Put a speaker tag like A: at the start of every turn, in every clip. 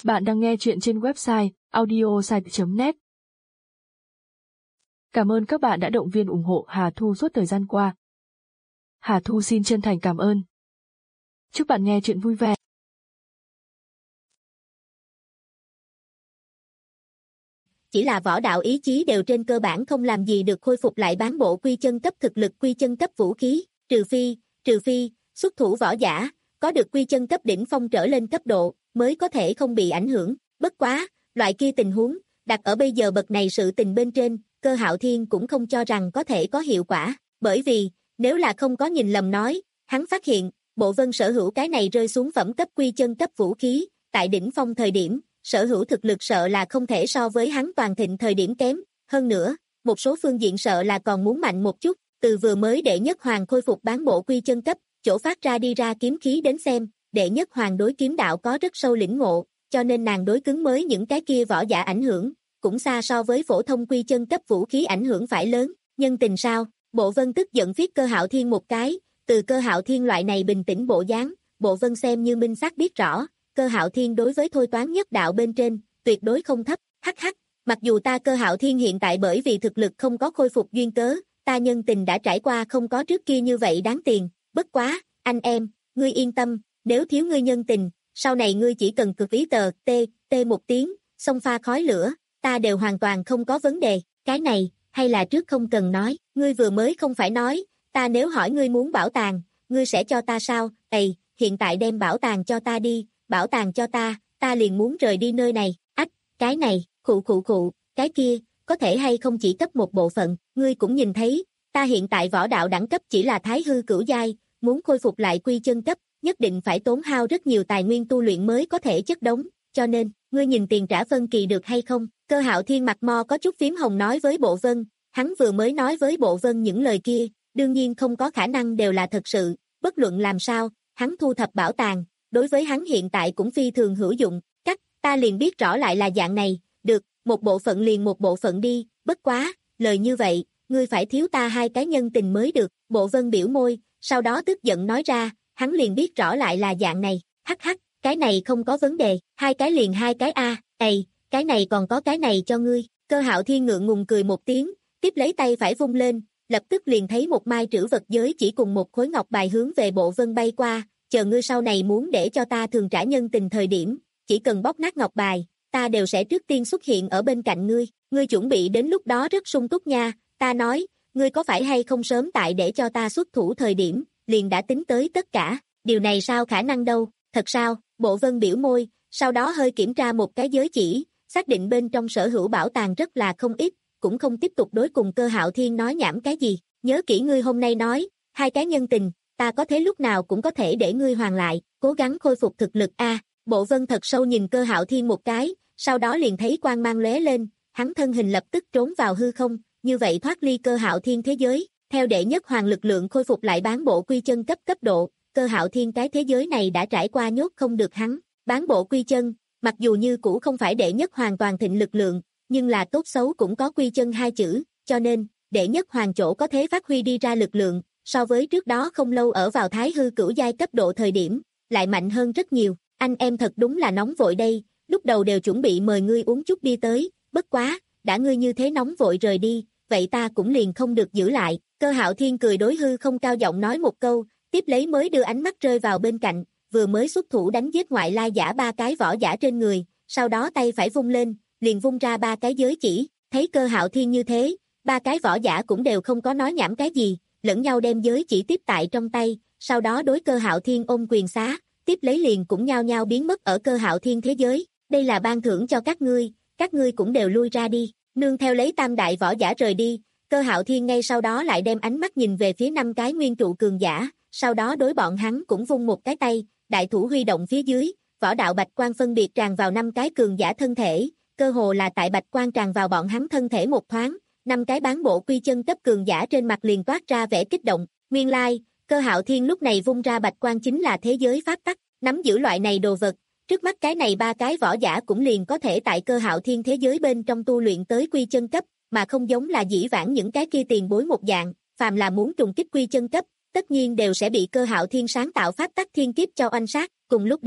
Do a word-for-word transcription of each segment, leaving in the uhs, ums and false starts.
A: Bạn đang nghe chuyện trên website audiosite chấm net. Cảm ơn các bạn đã động viên ủng hộ Hà Thu suốt thời gian qua. Hà Thu xin chân thành cảm ơn. Chúc bạn nghe chuyện vui vẻ.
B: Chỉ là võ đạo ý chí đều trên cơ bản không làm gì được khôi phục lại bán bộ quy chân cấp thực lực quy chân cấp vũ khí, trừ phi, trừ phi, xuất thủ võ giả, có được quy chân cấp đỉnh phong trở lên cấp độ, mới có thể không bị ảnh hưởng. Bất quá, loại kia tình huống, đặt ở bây giờ bậc này sự tình bên trên, Cơ Hạo Thiên cũng không cho rằng có thể có hiệu quả, bởi vì, nếu là không có nhìn lầm nói, hắn phát hiện, Bộ Vân sở hữu cái này rơi xuống phẩm cấp quy chân cấp vũ khí, tại đỉnh phong thời điểm, sở hữu thực lực sợ là không thể so với hắn toàn thịnh thời điểm kém, hơn nữa, một số phương diện sợ là còn muốn mạnh một chút, từ vừa mới đệ nhất hoàng khôi phục bán bộ quy chân cấp, chỗ phát ra đi ra kiếm khí đến xem, đệ nhất hoàng đối kiếm đạo có rất sâu lĩnh ngộ, cho nên nàng đối cứng mới những cái kia võ giả ảnh hưởng, cũng xa so với phổ thông quy chân cấp vũ khí ảnh hưởng phải lớn, nhân tình sao, Bộ Vân tức giận viết Cơ Hạo Thiên một cái, từ Cơ Hạo Thiên loại này bình tĩnh bộ dáng, Bộ Vân xem như minh xác biết rõ, Cơ Hạo Thiên đối với thôi toán nhất đạo bên trên, tuyệt đối không thấp, hắc hắc, mặc dù ta Cơ Hạo Thiên hiện tại bởi vì thực lực không có khôi phục duyên cớ, ta nhân tình đã trải qua không có trước kia như vậy đáng tiền, bất quá, anh em, ngươi yên tâm, nếu thiếu ngươi nhân tình, sau này ngươi chỉ cần cực ý tờ, t, t một tiếng, xông pha khói lửa, ta đều hoàn toàn không có vấn đề, cái này, hay là trước không cần nói, ngươi vừa mới không phải nói, ta nếu hỏi ngươi muốn bảo tàng, ngươi sẽ cho ta sao, ầy, hiện tại đem bảo tàng cho ta đi, bảo tàng cho ta, ta liền muốn rời đi nơi này, ách, cái này, khụ khụ khụ, cái kia, có thể hay không chỉ cấp một bộ phận, ngươi cũng nhìn thấy, ta hiện tại võ đạo đẳng cấp chỉ là thái hư cửu giai, muốn khôi phục lại quy chân cấp, nhất định phải tốn hao rất nhiều tài nguyên tu luyện mới có thể chất đống, cho nên, ngươi nhìn tiền trả phân kỳ được hay không? Cơ Hạo Thiên mặt mo có chút phím hồng nói với Bộ Vân, hắn vừa mới nói với Bộ Vân những lời kia, đương nhiên không có khả năng đều là thật sự, bất luận làm sao, hắn thu thập bảo tàng, đối với hắn hiện tại cũng phi thường hữu dụng, cắt, ta liền biết rõ lại là dạng này, được, một bộ phận liền một bộ phận đi, bất quá, lời như vậy, ngươi phải thiếu ta hai cái nhân tình mới được, Bộ Vân biểu môi, sau đó tức giận nói ra, hắn liền biết rõ lại là dạng này, hắc hắc, cái này không có vấn đề, hai cái liền hai cái a, ầy, cái này còn có cái này cho ngươi, Cơ Hạo Thiên ngượng ngùng cười một tiếng, tiếp lấy tay phải vung lên, lập tức liền thấy một mai trữ vật giới chỉ cùng một khối ngọc bài hướng về Bộ Vân bay qua, chờ ngươi sau này muốn để cho ta thường trả nhân tình thời điểm, chỉ cần bóp nát ngọc bài, ta đều sẽ trước tiên xuất hiện ở bên cạnh ngươi, ngươi chuẩn bị đến lúc đó rất sung túc nha, ta nói, ngươi có phải hay không sớm tại để cho ta xuất thủ thời điểm, liền đã tính tới tất cả, điều này sao khả năng đâu, thật sao, Bộ Vân biểu môi, sau đó hơi kiểm tra một cái giới chỉ, xác định bên trong sở hữu bảo tàng rất là không ít, cũng không tiếp tục đối cùng Cơ Hạo Thiên nói nhảm cái gì, nhớ kỹ ngươi hôm nay nói, hai cái nhân tình, ta có thế lúc nào cũng có thể để ngươi hoàn lại, cố gắng khôi phục thực lực a. Bộ Vân thật sâu nhìn Cơ Hạo Thiên một cái, sau đó liền thấy quang mang lóe lên, hắn thân hình lập tức trốn vào hư không, như vậy thoát ly Cơ Hạo Thiên thế giới, theo đệ nhất hoàng lực lượng khôi phục lại bán bộ quy chân cấp cấp độ, Cơ Hạo Thiên cái thế giới này đã trải qua nhốt không được hắn, bán bộ quy chân, mặc dù như cũ không phải đệ nhất hoàng toàn thịnh lực lượng, nhưng là tốt xấu cũng có quy chân hai chữ, cho nên, đệ nhất hoàng chỗ có thể phát huy đi ra lực lượng, so với trước đó không lâu ở vào thái hư cửu giai cấp độ thời điểm, lại mạnh hơn rất nhiều, anh em thật đúng là nóng vội đây, lúc đầu đều chuẩn bị mời ngươi uống chút đi tới, bất quá, đã ngươi như thế nóng vội rời đi, vậy ta cũng liền không được giữ lại, Cơ Hạo Thiên cười đối hư không cao giọng nói một câu, tiếp lấy mới đưa ánh mắt rơi vào bên cạnh, vừa mới xuất thủ đánh giết ngoại lai giả ba cái võ giả trên người, sau đó tay phải vung lên, liền vung ra ba cái giới chỉ, thấy Cơ Hạo Thiên như thế, ba cái võ giả cũng đều không có nói nhảm cái gì, lẫn nhau đem giới chỉ tiếp tại trong tay, sau đó đối Cơ Hạo Thiên ôm quyền xá, tiếp lấy liền cũng nhao nhao biến mất ở Cơ Hạo Thiên thế giới, đây là ban thưởng cho các ngươi, các ngươi cũng đều lui ra đi, nương theo lấy tam đại võ giả rời đi, Cơ Hạo Thiên ngay sau đó lại đem ánh mắt nhìn về phía năm cái nguyên trụ cường giả, sau đó đối bọn hắn cũng vung một cái tay, đại thủ huy động phía dưới, võ đạo bạch quang phân biệt tràn vào năm cái cường giả thân thể, cơ hồ là tại bạch quang tràn vào bọn hắn thân thể một thoáng, năm cái bán bộ quy chân cấp cường giả trên mặt liền toát ra vẻ kích động, nguyên lai, Cơ Hạo Thiên lúc này vung ra bạch quang chính là thế giới pháp tắc, nắm giữ loại này đồ vật, trước mắt cái này ba cái võ giả cũng liền có thể tại Cơ Hạo Thiên thế giới bên trong tu luyện tới quy chân cấp, mà không giống là dĩ vãng những cái kia tiền bối một dạng, phàm là muốn trùng kích quy chân cấp, tất nhiên đều sẽ bị Cơ Hạo Thiên sáng tạo pháp tắc thiên kiếp cho oanh sát, cùng lúc đó,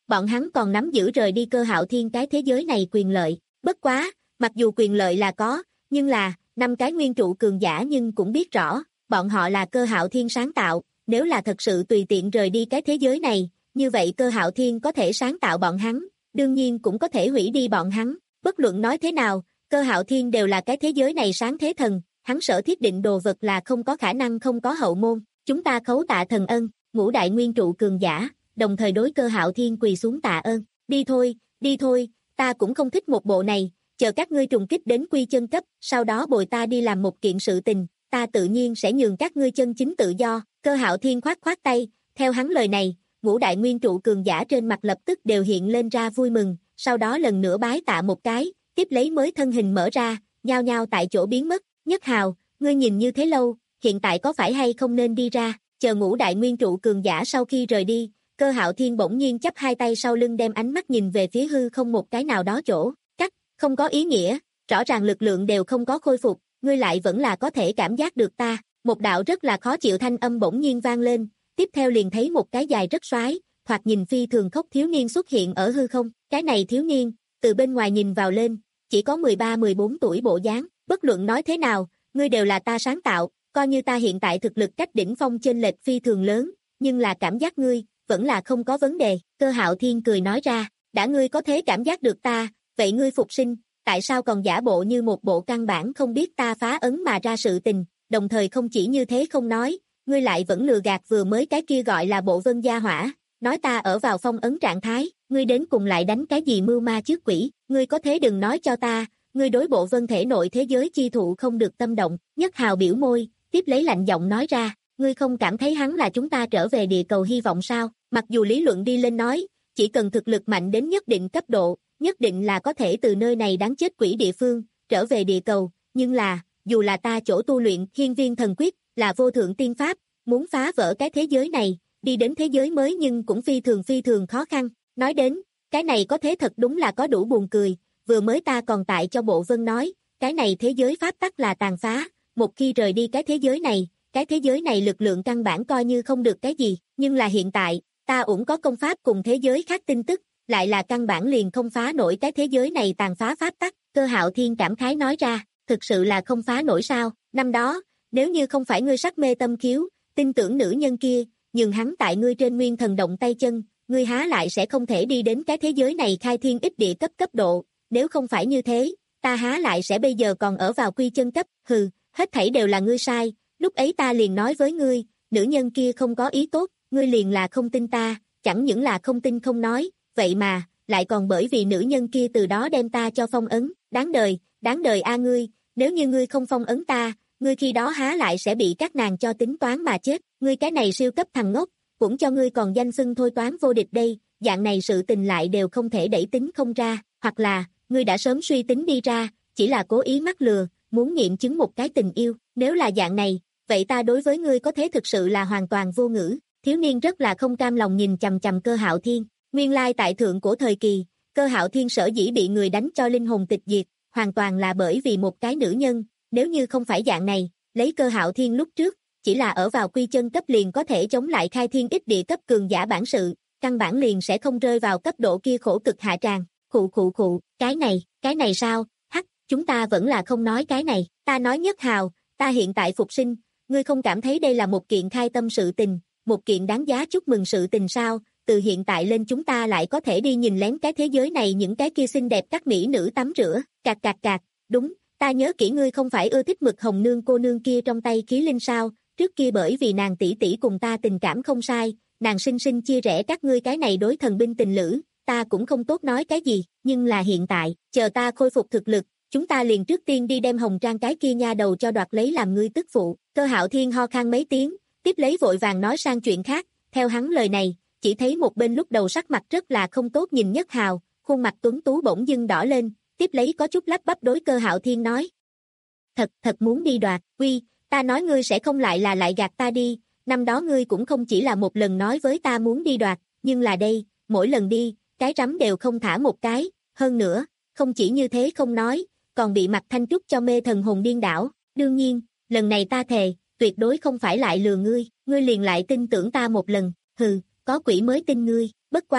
B: bọn hắn còn nắm giữ rời đi Cơ Hạo Thiên cái thế giới này quyền lợi. Bất quá, mặc dù quyền lợi là có, nhưng là, năm cái nguyên trụ cường giả nhưng cũng biết rõ, bọn họ là Cơ Hạo Thiên sáng tạo, nếu là thật sự tùy tiện rời đi cái thế giới này, như vậy Cơ Hạo Thiên có thể sáng tạo bọn hắn, đương nhiên cũng có thể hủy đi bọn hắn. Bất luận nói thế nào, Cơ Hạo Thiên đều là cái thế giới này sáng thế thần, hắn sở thiết định đồ vật là không có khả năng không có hậu môn. Chúng ta khấu tạ thần ân, ngũ đại nguyên trụ cường giả, đồng thời đối Cơ Hạo Thiên quỳ xuống tạ ơn. Đi thôi, đi thôi, ta cũng không thích một bộ này, chờ các ngươi trùng kích đến quy chân cấp, sau đó bồi ta đi làm một kiện sự tình, ta tự nhiên sẽ nhường các ngươi chân chính tự do. Cơ Hạo Thiên khoát khoát tay, theo hắn lời này, ngũ đại nguyên trụ cường giả trên mặt lập tức đều hiện lên ra vui mừng, sau đó lần nữa bái tạ một cái, tiếp lấy mới thân hình mở ra, nhao nhao tại chỗ biến mất. Nhất Hào, ngươi nhìn như thế lâu, hiện tại có phải hay không nên đi ra? Chờ ngũ đại nguyên trụ cường giả sau khi rời đi, Cơ Hạo Thiên bỗng nhiên chắp hai tay sau lưng đem ánh mắt nhìn về phía hư không một cái nào đó chỗ, cắt, không có ý nghĩa, rõ ràng lực lượng đều không có khôi phục, ngươi lại vẫn là có thể cảm giác được ta. Một đạo rất là khó chịu thanh âm bỗng nhiên vang lên, tiếp theo liền thấy một cái dài rất xoái, thoạt nhìn phi thường khốc thiếu niên xuất hiện ở hư không. Cái này thiếu niên, từ bên ngoài nhìn vào lên, chỉ có mười ba mười bốn tuổi bộ dáng, bất luận nói thế nào, ngươi đều là ta sáng tạo, coi như ta hiện tại thực lực cách đỉnh phong chênh lệch phi thường lớn, nhưng là cảm giác ngươi, vẫn là không có vấn đề. Cơ Hạo Thiên cười nói ra, đã ngươi có thế cảm giác được ta, vậy ngươi phục sinh, tại sao còn giả bộ như một bộ căn bản không biết ta phá ấn mà ra sự tình, đồng thời không chỉ như thế không nói, ngươi lại vẫn lừa gạt vừa mới cái kia gọi là bộ vân gia hỏa, nói ta ở vào phong ấn trạng thái, ngươi đến cùng lại đánh cái gì mưu ma trước quỷ, ngươi có thế đừng nói cho ta, ngươi đối bộ vân thể nội thế giới chi thụ không được tâm động. Nhất Hào biểu môi, tiếp lấy lạnh giọng nói ra, ngươi không cảm thấy hắn là chúng ta trở về địa cầu hy vọng sao? Mặc dù lý luận đi lên nói, chỉ cần thực lực mạnh đến nhất định cấp độ, nhất định là có thể từ nơi này đáng chết quỷ địa phương, trở về địa cầu, nhưng là, dù là ta chỗ tu luyện Hiên Viên Thần Quyết, là vô thượng tiên pháp, muốn phá vỡ cái thế giới này, đi đến thế giới mới nhưng cũng phi thường phi thường khó khăn. Nói đến, cái này có thế thật đúng là có đủ buồn cười, vừa mới ta còn tại cho bộ vân nói, cái này thế giới pháp tắc là tàn phá, một khi rời đi cái thế giới này, cái thế giới này lực lượng căn bản coi như không được cái gì, nhưng là hiện tại, ta ủng có công pháp cùng thế giới khác tin tức, lại là căn bản liền không phá nổi cái thế giới này tàn phá pháp tắc. Cơ Hạo Thiên cảm khái nói ra, thực sự là không phá nổi sao? Năm đó, nếu như không phải ngươi sắc mê tâm khiếu, tin tưởng nữ nhân kia, nhưng hắn tại ngươi trên nguyên thần động tay chân, ngươi há lại sẽ không thể đi đến cái thế giới này khai thiên ích địa cấp cấp độ, nếu không phải như thế, ta há lại sẽ bây giờ còn ở vào quy chân cấp. Hừ, hết thảy đều là ngươi sai, lúc ấy ta liền nói với ngươi, nữ nhân kia không có ý tốt, ngươi liền là không tin ta, chẳng những là không tin không nói, vậy mà, lại còn bởi vì nữ nhân kia từ đó đem ta cho phong ấn, đáng đời, đáng đời a ngươi, nếu như ngươi không phong ấn ta, ngươi khi đó há lại sẽ bị các nàng cho tính toán mà chết, ngươi cái này siêu cấp thằng ngốc, cũng cho ngươi còn danh xưng thôi toán vô địch đây, dạng này sự tình lại đều không thể đẩy tính không ra, hoặc là, ngươi đã sớm suy tính đi ra, chỉ là cố ý mắc lừa, muốn nghiệm chứng một cái tình yêu, nếu là dạng này, vậy ta đối với ngươi có thế thực sự là hoàn toàn vô ngữ. Thiếu niên rất là không cam lòng nhìn chằm chằm Cơ Hạo Thiên, nguyên lai tại thượng cổ thời kỳ, Cơ Hạo Thiên sở dĩ bị người đánh cho linh hồn tịch diệt, hoàn toàn là bởi vì một cái nữ nhân, nếu như không phải dạng này, lấy Cơ Hạo Thiên lúc trước, chỉ là ở vào quy chân cấp liền có thể chống lại khai thiên ích địa cấp cường giả bản sự, căn bản liền sẽ không rơi vào cấp độ kia khổ cực hạ tràng. Khụ khụ khụ, cái này, cái này sao? Hắc, chúng ta vẫn là không nói cái này, ta nói Nhất Hào, ta hiện tại phục sinh, ngươi không cảm thấy đây là một kiện khai tâm sự tình, một kiện đáng giá chúc mừng sự tình sao? Từ hiện tại lên chúng ta lại có thể đi nhìn lén cái thế giới này những cái kia xinh đẹp các mỹ nữ tắm rửa, cạc cạc cạc, đúng, ta nhớ kỹ ngươi không phải ưa thích mực hồng nương cô nương kia trong tay khí linh sao, trước kia bởi vì nàng tỷ tỷ cùng ta tình cảm không sai, nàng sinh sinh chia rẽ các ngươi cái này đối thần binh tình lữ, ta cũng không tốt nói cái gì, nhưng là hiện tại, chờ ta khôi phục thực lực, chúng ta liền trước tiên đi đem Hồng Trang cái kia nha đầu cho đoạt lấy làm ngươi tức phụ. Cơ Hạo Thiên ho khan mấy tiếng, tiếp lấy vội vàng nói sang chuyện khác, theo hắn lời này, chỉ thấy một bên lúc đầu sắc mặt rất là không tốt nhìn Nhất Hào, khuôn mặt tuấn tú bỗng dưng đỏ lên, tiếp lấy có chút lắp bắp đối Cơ Hạo Thiên nói. Thật, thật muốn đi đoạt, uy, ta nói ngươi sẽ không lại là lại gạt ta đi, năm đó ngươi cũng không chỉ là một lần nói với ta muốn đi đoạt, nhưng là đây, mỗi lần đi, cái rắm đều không thả một cái, hơn nữa, không chỉ như thế không nói, còn bị Mạc Thanh Trúc cho mê thần hồn điên đảo, đương nhiên, lần này ta thề, tuyệt đối không phải lại lừa ngươi, ngươi liền lại tin tưởng ta một lần, hừ, có quỷ mới tin ngươi, bất quá,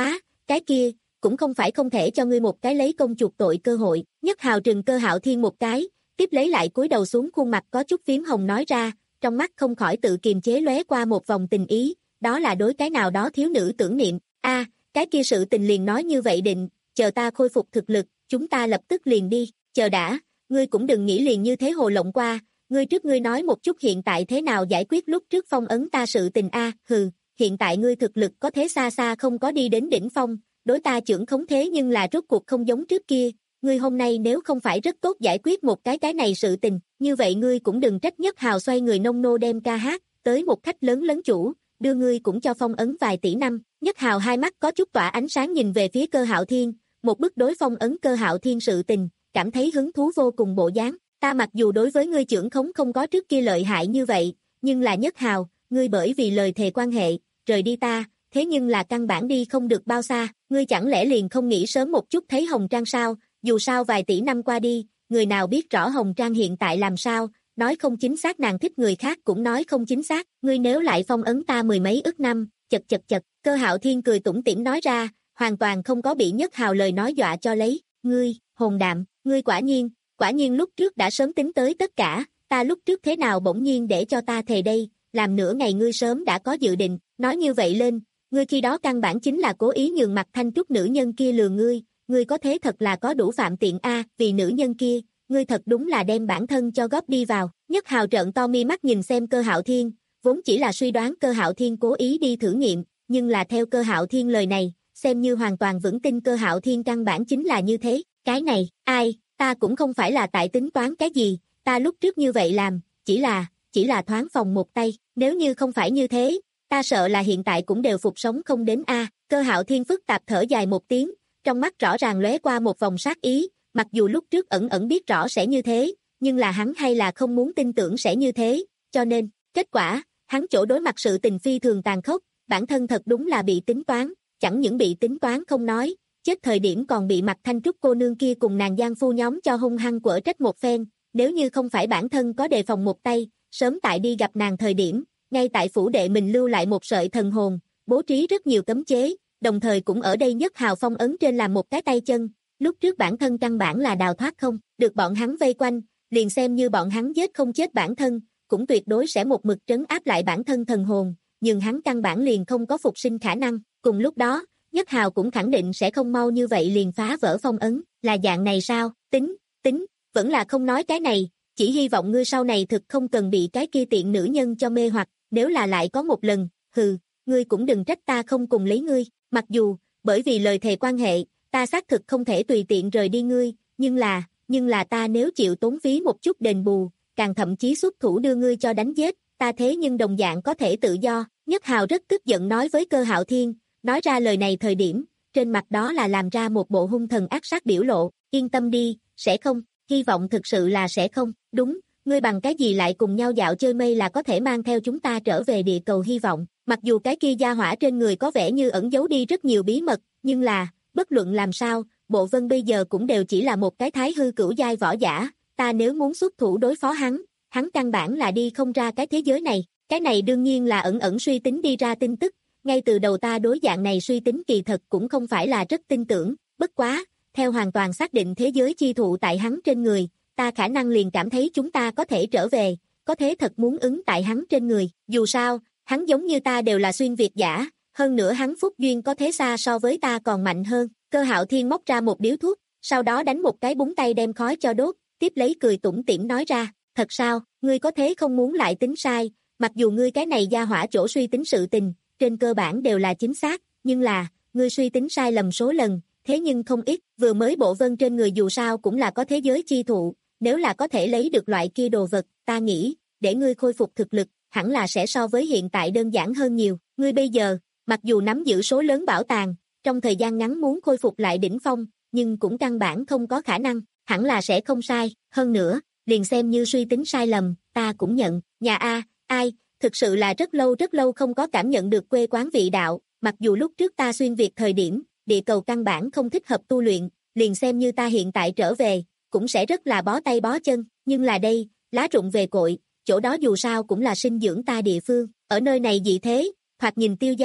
B: cái kia, cũng không phải không thể cho ngươi một cái lấy công chuộc tội cơ hội. Nhất Hào trừng Cơ Hạo Thiên một cái, tiếp lấy lại cúi đầu xuống, khuôn mặt có chút phím hồng nói ra, trong mắt không khỏi tự kiềm chế lóe qua một vòng tình ý, đó là đối cái nào đó thiếu nữ tưởng niệm. A, cái kia sự tình liền nói như vậy định, chờ ta khôi phục thực lực, chúng ta lập tức liền đi. Chờ đã, ngươi cũng đừng nghĩ liền như thế hồ lộng qua, ngươi trước ngươi nói một chút hiện tại thế nào giải quyết lúc trước phong ấn ta sự tình a. Hừ, hiện tại ngươi thực lực có thế xa xa không có đi đến đỉnh phong, đối ta trưởng khống thế nhưng là rốt cuộc không giống trước kia, ngươi hôm nay nếu không phải rất tốt giải quyết một cái cái này sự tình, như vậy ngươi cũng đừng trách Nhất Hào xoay người nông nô đem ca hát, tới một khách lớn lấn chủ, đưa ngươi cũng cho phong ấn vài tỷ năm. Nhất Hào hai mắt có chút tỏa ánh sáng nhìn về phía Cơ Hạo Thiên, một bức đối phong ấn Cơ Hạo Thiên sự tình, cảm thấy hứng thú vô cùng bộ dáng. Ta mặc dù đối với ngươi trưởng khống không có trước kia lợi hại như vậy, nhưng là Nhất Hào, ngươi bởi vì lời thề quan hệ, rời đi ta, thế nhưng là căn bản đi không được bao xa, ngươi chẳng lẽ liền không nghĩ sớm một chút thấy Hồng Trang sao, dù sao vài tỷ năm qua đi, người nào biết rõ Hồng Trang hiện tại làm sao, nói không chính xác nàng thích người khác cũng nói không chính xác, ngươi nếu lại phong ấn ta mười mấy ức năm, chật chật chật, Cơ Hạo Thiên cười tủm tỉm nói ra, hoàn toàn không có bị Nhất Hào lời nói dọa cho lấy, ngươi, hồn đạm, ngươi quả nhiên, quả nhiên lúc trước đã sớm tính tới tất cả, ta lúc trước thế nào bỗng nhiên để cho ta thề đây, làm nửa ngày ngươi sớm đã có dự định, nói như vậy lên, ngươi khi đó căn bản chính là cố ý nhường mặt Thanh Trúc nữ nhân kia lừa ngươi, ngươi có thế thật là có đủ phạm tiện a, vì nữ nhân kia, ngươi thật đúng là đem bản thân cho góp đi vào. Nhất Hào trợn to mi mắt nhìn xem Cơ Hạo Thiên, vốn chỉ là suy đoán Cơ Hạo Thiên cố ý đi thử nghiệm, nhưng là theo Cơ Hạo Thiên lời này, xem như hoàn toàn vững tin Cơ Hạo Thiên căn bản chính là như thế, cái này, ai, ta cũng không phải là tại tính toán cái gì, ta lúc trước như vậy làm, chỉ là, chỉ là thoáng phòng một tay, nếu như không phải như thế, ta sợ là hiện tại cũng đều phục sống không đến a. Cơ Hạo Thiên phức tạp thở dài một tiếng, trong mắt rõ ràng lóe qua một vòng sát ý, mặc dù lúc trước ẩn ẩn biết rõ sẽ như thế, nhưng là hắn hay là không muốn tin tưởng sẽ như thế, cho nên, kết quả, hắn chỗ đối mặt sự tình phi thường tàn khốc, bản thân thật đúng là bị tính toán, chẳng những bị tính toán không nói, chết thời điểm còn bị mặt Thanh Trúc cô nương kia cùng nàng giang phu nhóm cho hung hăng quở trách một phen, nếu như không phải bản thân có đề phòng một tay, sớm tại đi gặp nàng thời điểm, ngay tại phủ đệ mình lưu lại một sợi thần hồn, bố trí rất nhiều cấm chế, đồng thời cũng ở đây Nhất Hào phong ấn trên làm một cái tay chân, lúc trước bản thân căn bản là đào thoát không, được bọn hắn vây quanh, liền xem như bọn hắn giết không chết bản thân, cũng tuyệt đối sẽ một mực trấn áp lại bản thân thần hồn, nhưng hắn căn bản liền không có phục sinh khả năng, cùng lúc đó, Nhất Hào cũng khẳng định sẽ không mau như vậy liền phá vỡ phong ấn, là dạng này sao, tính, tính, vẫn là không nói cái này, chỉ hy vọng ngươi sau này thực không cần bị cái kia tiện nữ nhân cho mê hoặc, nếu là lại có một lần, hừ, ngươi cũng đừng trách ta không cùng lấy ngươi, mặc dù, bởi vì lời thề quan hệ, ta xác thực không thể tùy tiện rời đi ngươi, nhưng là, nhưng là ta nếu chịu tốn phí một chút đền bù, càng thậm chí xuất thủ đưa ngươi cho đánh giết, ta thế nhưng đồng dạng có thể tự do. Nhất Hào rất tức giận nói với Cơ Hạo Thiên, nói ra lời này thời điểm, trên mặt đó là làm ra một bộ hung thần ác sát biểu lộ, yên tâm đi, sẽ không, hy vọng thực sự là sẽ không, đúng, ngươi bằng cái gì lại cùng nhau dạo chơi mây là có thể mang theo chúng ta trở về địa cầu hy vọng, mặc dù cái kia gia hỏa trên người có vẻ như ẩn giấu đi rất nhiều bí mật, nhưng là, bất luận làm sao, Bộ Vân bây giờ cũng đều chỉ là một cái thái hư cửu giai võ giả, ta nếu muốn xuất thủ đối phó hắn, hắn căn bản là đi không ra cái thế giới này, cái này đương nhiên là ẩn ẩn suy tính đi ra tin tức, ngay từ đầu ta đối dạng này suy tính kỳ thật cũng không phải là rất tin tưởng, bất quá, theo hoàn toàn xác định thế giới chi thụ tại hắn trên người, ta khả năng liền cảm thấy chúng ta có thể trở về, có thế thật muốn ứng tại hắn trên người, dù sao, hắn giống như ta đều là xuyên việt giả, hơn nữa hắn phúc duyên có thế xa so với ta còn mạnh hơn. Cơ Hạo Thiên móc ra một điếu thuốc, sau đó đánh một cái búng tay đem khói cho đốt, tiếp lấy cười tủm tỉm nói ra, thật sao, ngươi có thế không muốn lại tính sai, mặc dù ngươi cái này gia hỏa chỗ suy tính sự tình, trên cơ bản đều là chính xác, nhưng là, ngươi suy tính sai lầm số lần, thế nhưng không ít, vừa mới Bộ Vân trên người dù sao cũng là có thế giới chi thụ, nếu là có thể lấy được loại kia đồ vật, ta nghĩ, để ngươi khôi phục thực lực, hẳn là sẽ so với hiện tại đơn giản hơn nhiều, ngươi bây giờ, mặc dù nắm giữ số lớn bảo tàng, trong thời gian ngắn muốn khôi phục lại đỉnh phong, nhưng cũng căn bản không có khả năng, hẳn là sẽ không sai, hơn nữa, liền xem như suy tính sai lầm, ta cũng nhận, nhà A, ai, thực sự là rất lâu rất lâu không có cảm nhận được quê quán vị đạo, mặc dù lúc trước ta xuyên việt thời điểm, địa cầu căn bản không thích hợp tu luyện, liền xem như ta hiện tại trở về, cũng sẽ rất là bó tay bó chân, nhưng là đây, lá rụng về cội, chỗ đó dù sao cũng là sinh dưỡng ta địa phương, ở nơi này dị thế, thoạt nhìn tiêu dao,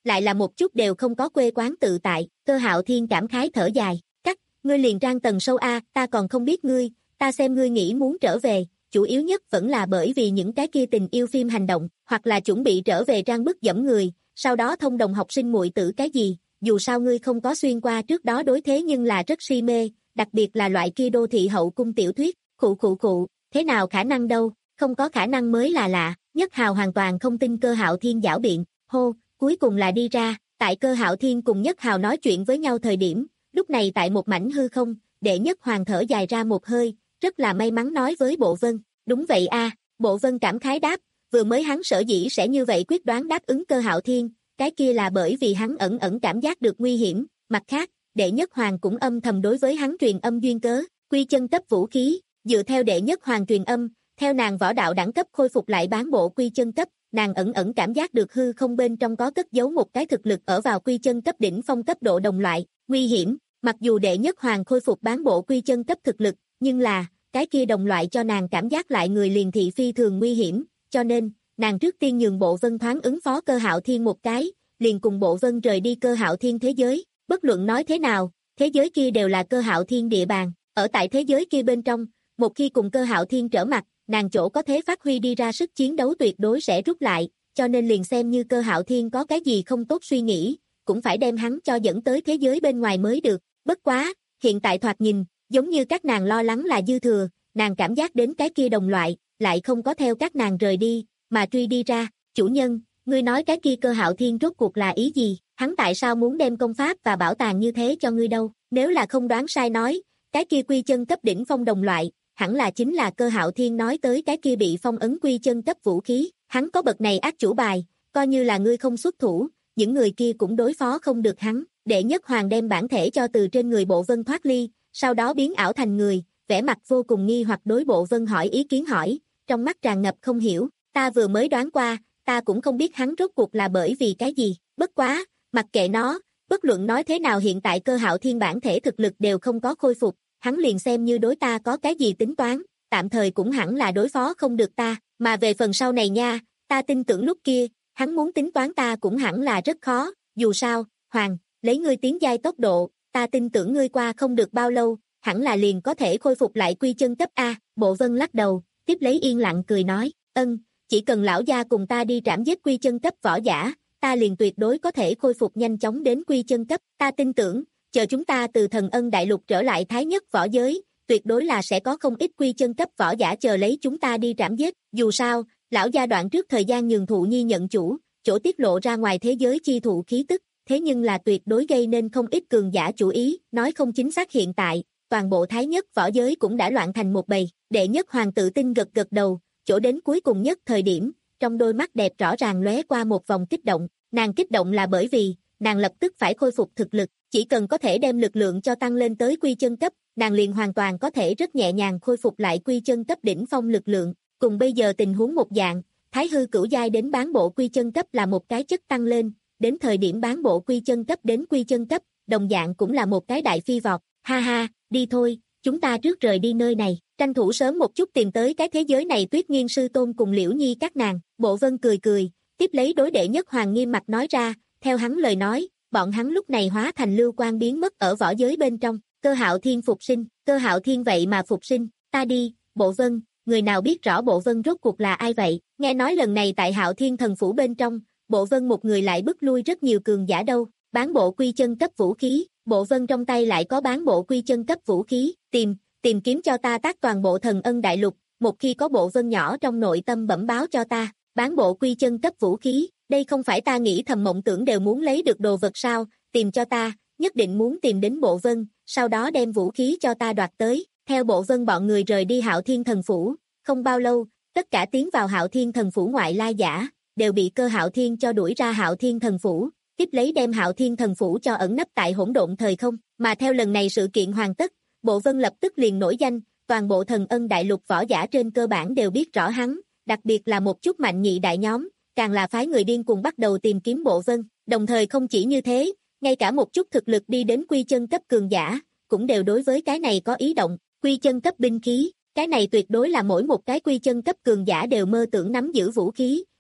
B: lại là một chút đều không có quê quán tự tại, Cơ Hạo Thiên cảm khái thở dài, cắt, ngươi liền trang tầng sâu a, ta còn không biết ngươi, ta xem ngươi nghĩ muốn trở về, chủ yếu nhất vẫn là bởi vì những cái kia tình yêu phim hành động, hoặc là chuẩn bị trở về trang bức dẫm người, sau đó thông đồng học sinh muội tử cái gì, dù sao ngươi không có xuyên qua trước đó đối thế nhưng là rất si mê, đặc biệt là loại kia đô thị hậu cung tiểu thuyết, khụ khụ khụ, thế nào khả năng đâu, không có khả năng mới là lạ, Nhất Hào hoàn toàn không tin Cơ Hạo Thiên giảo biện, hô, cuối cùng là đi ra, tại Cơ Hạo Thiên cùng Nhất Hào nói chuyện với nhau thời điểm, lúc này tại một mảnh hư không, Đệ Nhất Hoàng thở dài ra một hơi, rất là may mắn nói với Bộ Vân, đúng vậy a, Bộ Vân cảm khái đáp, vừa mới hắn sở dĩ sẽ như vậy quyết đoán đáp ứng Cơ Hạo Thiên, cái kia là bởi vì hắn ẩn ẩn cảm giác được nguy hiểm, mặt khác, Đệ Nhất Hoàng cũng âm thầm đối với hắn truyền âm duyên cớ, quy chân cấp vũ khí, dựa theo Đệ Nhất Hoàng truyền âm, theo nàng võ đạo đẳng cấp khôi phục lại bán bộ quy chân cấp, nàng ẩn ẩn cảm giác được hư không bên trong có cất giấu một cái thực lực ở vào quy chân cấp đỉnh phong cấp độ đồng loại, nguy hiểm, mặc dù Đệ Nhất Hoàng khôi phục bán bộ quy chân cấp thực lực, nhưng là, cái kia đồng loại cho nàng cảm giác lại người liền thị phi thường nguy hiểm, cho nên, nàng trước tiên nhường Bộ Vân thoáng ứng phó Cơ Hạo Thiên một cái, liền cùng Bộ Vân rời đi Cơ Hạo Thiên thế giới, bất luận nói thế nào, thế giới kia đều là Cơ Hạo Thiên địa bàn, ở tại thế giới kia bên trong, một khi cùng Cơ Hạo Thiên trở mặt, nàng chỗ có thể phát huy đi ra sức chiến đấu tuyệt đối sẽ rút lại, cho nên liền xem như Cơ Hạo Thiên có cái gì không tốt suy nghĩ, cũng phải đem hắn cho dẫn tới thế giới bên ngoài mới được, bất quá, hiện tại thoạt nhìn, giống như các nàng lo lắng là dư thừa, nàng cảm giác đến cái kia đồng loại, lại không có theo các nàng rời đi, mà truy đi ra, chủ nhân, ngươi nói cái kia Cơ Hạo Thiên rốt cuộc là ý gì, hắn tại sao muốn đem công pháp và bảo tàng như thế cho ngươi đâu, nếu là không đoán sai nói, cái kia quy chân cấp đỉnh phong đồng loại, hẳn là chính là Cơ Hạo Thiên nói tới cái kia bị phong ấn quy chân cấp vũ khí, hắn có bậc này ác chủ bài, coi như là ngươi không xuất thủ, những người kia cũng đối phó không được hắn, Đệ Nhất Hoàng đem bản thể cho từ trên người Bộ Vân thoát ly, sau đó biến ảo thành người, vẻ mặt vô cùng nghi hoặc đối Bộ Vân hỏi ý kiến hỏi, trong mắt tràn ngập không hiểu, ta vừa mới đoán qua, ta cũng không biết hắn rốt cuộc là bởi vì cái gì, bất quá, mặc kệ nó, bất luận nói thế nào hiện tại Cơ Hạo Thiên bản thể thực lực đều không có khôi phục, hắn liền xem như đối ta có cái gì tính toán, tạm thời cũng hẳn là đối phó không được ta, mà về phần sau này nha, ta tin tưởng lúc kia, hắn muốn tính toán ta cũng hẳn là rất khó, dù sao, Hoàng, lấy ngươi tiến giai tốc độ, ta tin tưởng ngươi qua không được bao lâu, hẳn là liền có thể khôi phục lại quy chân cấp A, Bộ Vân lắc đầu, tiếp lấy yên lặng cười nói, ân, chỉ cần lão gia cùng ta đi trảm giết quy chân cấp võ giả, ta liền tuyệt đối có thể khôi phục nhanh chóng đến quy chân cấp, ta tin tưởng, chờ chúng ta từ Thần Ân Đại Lục trở lại Thái Nhất võ giới, tuyệt đối là sẽ có không ít quy chân cấp võ giả chờ lấy chúng ta đi trảm giết, dù sao, lão gia đoạn trước thời gian nhường thụ nhi nhận chủ, chỗ tiết lộ ra ngoài thế giới chi thụ khí tức, thế nhưng là tuyệt đối gây nên không ít cường giả chủ ý, nói không chính xác hiện tại, toàn bộ Thái Nhất võ giới cũng đã loạn thành một bầy, Đệ Nhất Hoàng tự tin gật gật đầu, chỗ đến cuối cùng nhất thời điểm, trong đôi mắt đẹp rõ ràng lóe qua một vòng kích động, nàng kích động là bởi vì, nàng lập tức phải khôi phục thực lực, chỉ cần có thể đem lực lượng cho tăng lên tới quy chân cấp, nàng liền hoàn toàn có thể rất nhẹ nhàng khôi phục lại quy chân cấp đỉnh phong lực lượng, cùng bây giờ tình huống một dạng, Thái hư cửu giai đến bán bộ quy chân cấp là một cái chất tăng lên, đến thời điểm bán bộ quy chân cấp đến quy chân cấp, đồng dạng cũng là một cái đại phi vọt, ha ha, đi thôi, chúng ta trước rời đi nơi này, tranh thủ sớm một chút tìm tới cái thế giới này Tuyết Nghiên sư tôn cùng Liễu Nhi các nàng, Bộ Vân cười cười, tiếp lấy đối Đệ Nhất Hoàng nghiêm mặt nói ra, theo hắn lời nói, bọn hắn lúc này hóa thành lưu quang biến mất ở võ giới bên trong, Cơ Hạo Thiên phục sinh, Cơ Hạo Thiên vậy mà phục sinh, ta đi, Bộ Vân, người nào biết rõ Bộ Vân rốt cuộc là ai vậy, nghe nói lần này tại Hạo Thiên thần phủ bên trong, Bộ Vân một người lại bức lui rất nhiều cường giả đâu, bán bộ quy chân cấp vũ khí, Bộ Vân trong tay lại có bán bộ quy chân cấp vũ khí, tìm, tìm kiếm cho ta tác toàn bộ Thần Ân Đại Lục, một khi có Bộ Vân nhỏ trong nội tâm bẩm báo cho ta, bán bộ quy chân cấp vũ khí, đây không phải ta nghĩ thầm mộng tưởng đều muốn lấy được đồ vật sao, tìm cho ta, nhất định muốn tìm đến Bộ Vân, sau đó đem vũ khí cho ta đoạt tới, theo Bộ Vân bọn người rời đi Hạo Thiên thần phủ, không bao lâu, tất cả tiến vào Hạo Thiên thần phủ ngoại lai giả, đều bị Cơ Hạo Thiên cho đuổi ra Hạo Thiên thần phủ, tiếp lấy đem Hạo Thiên thần phủ cho ẩn nấp tại hỗn độn thời không, mà theo lần này sự kiện hoàn tất, Bộ Vân lập tức liền nổi danh, toàn bộ Thần Ân Đại Lục võ giả trên cơ bản đều biết rõ hắn, đặc biệt là một chút mạnh nhị đại nhóm, càng là phái người điên cuồng bắt đầu tìm kiếm Bộ Vân, đồng thời không chỉ như thế, ngay cả một chút thực lực đi đến quy chân cấp cường giả, cũng đều đối với cái này có ý động, quy chân cấp binh khí, cái này tuyệt đối là mỗi một cái quy chân cấp cường giả đều mơ tưởng nắm giữ vũ khí,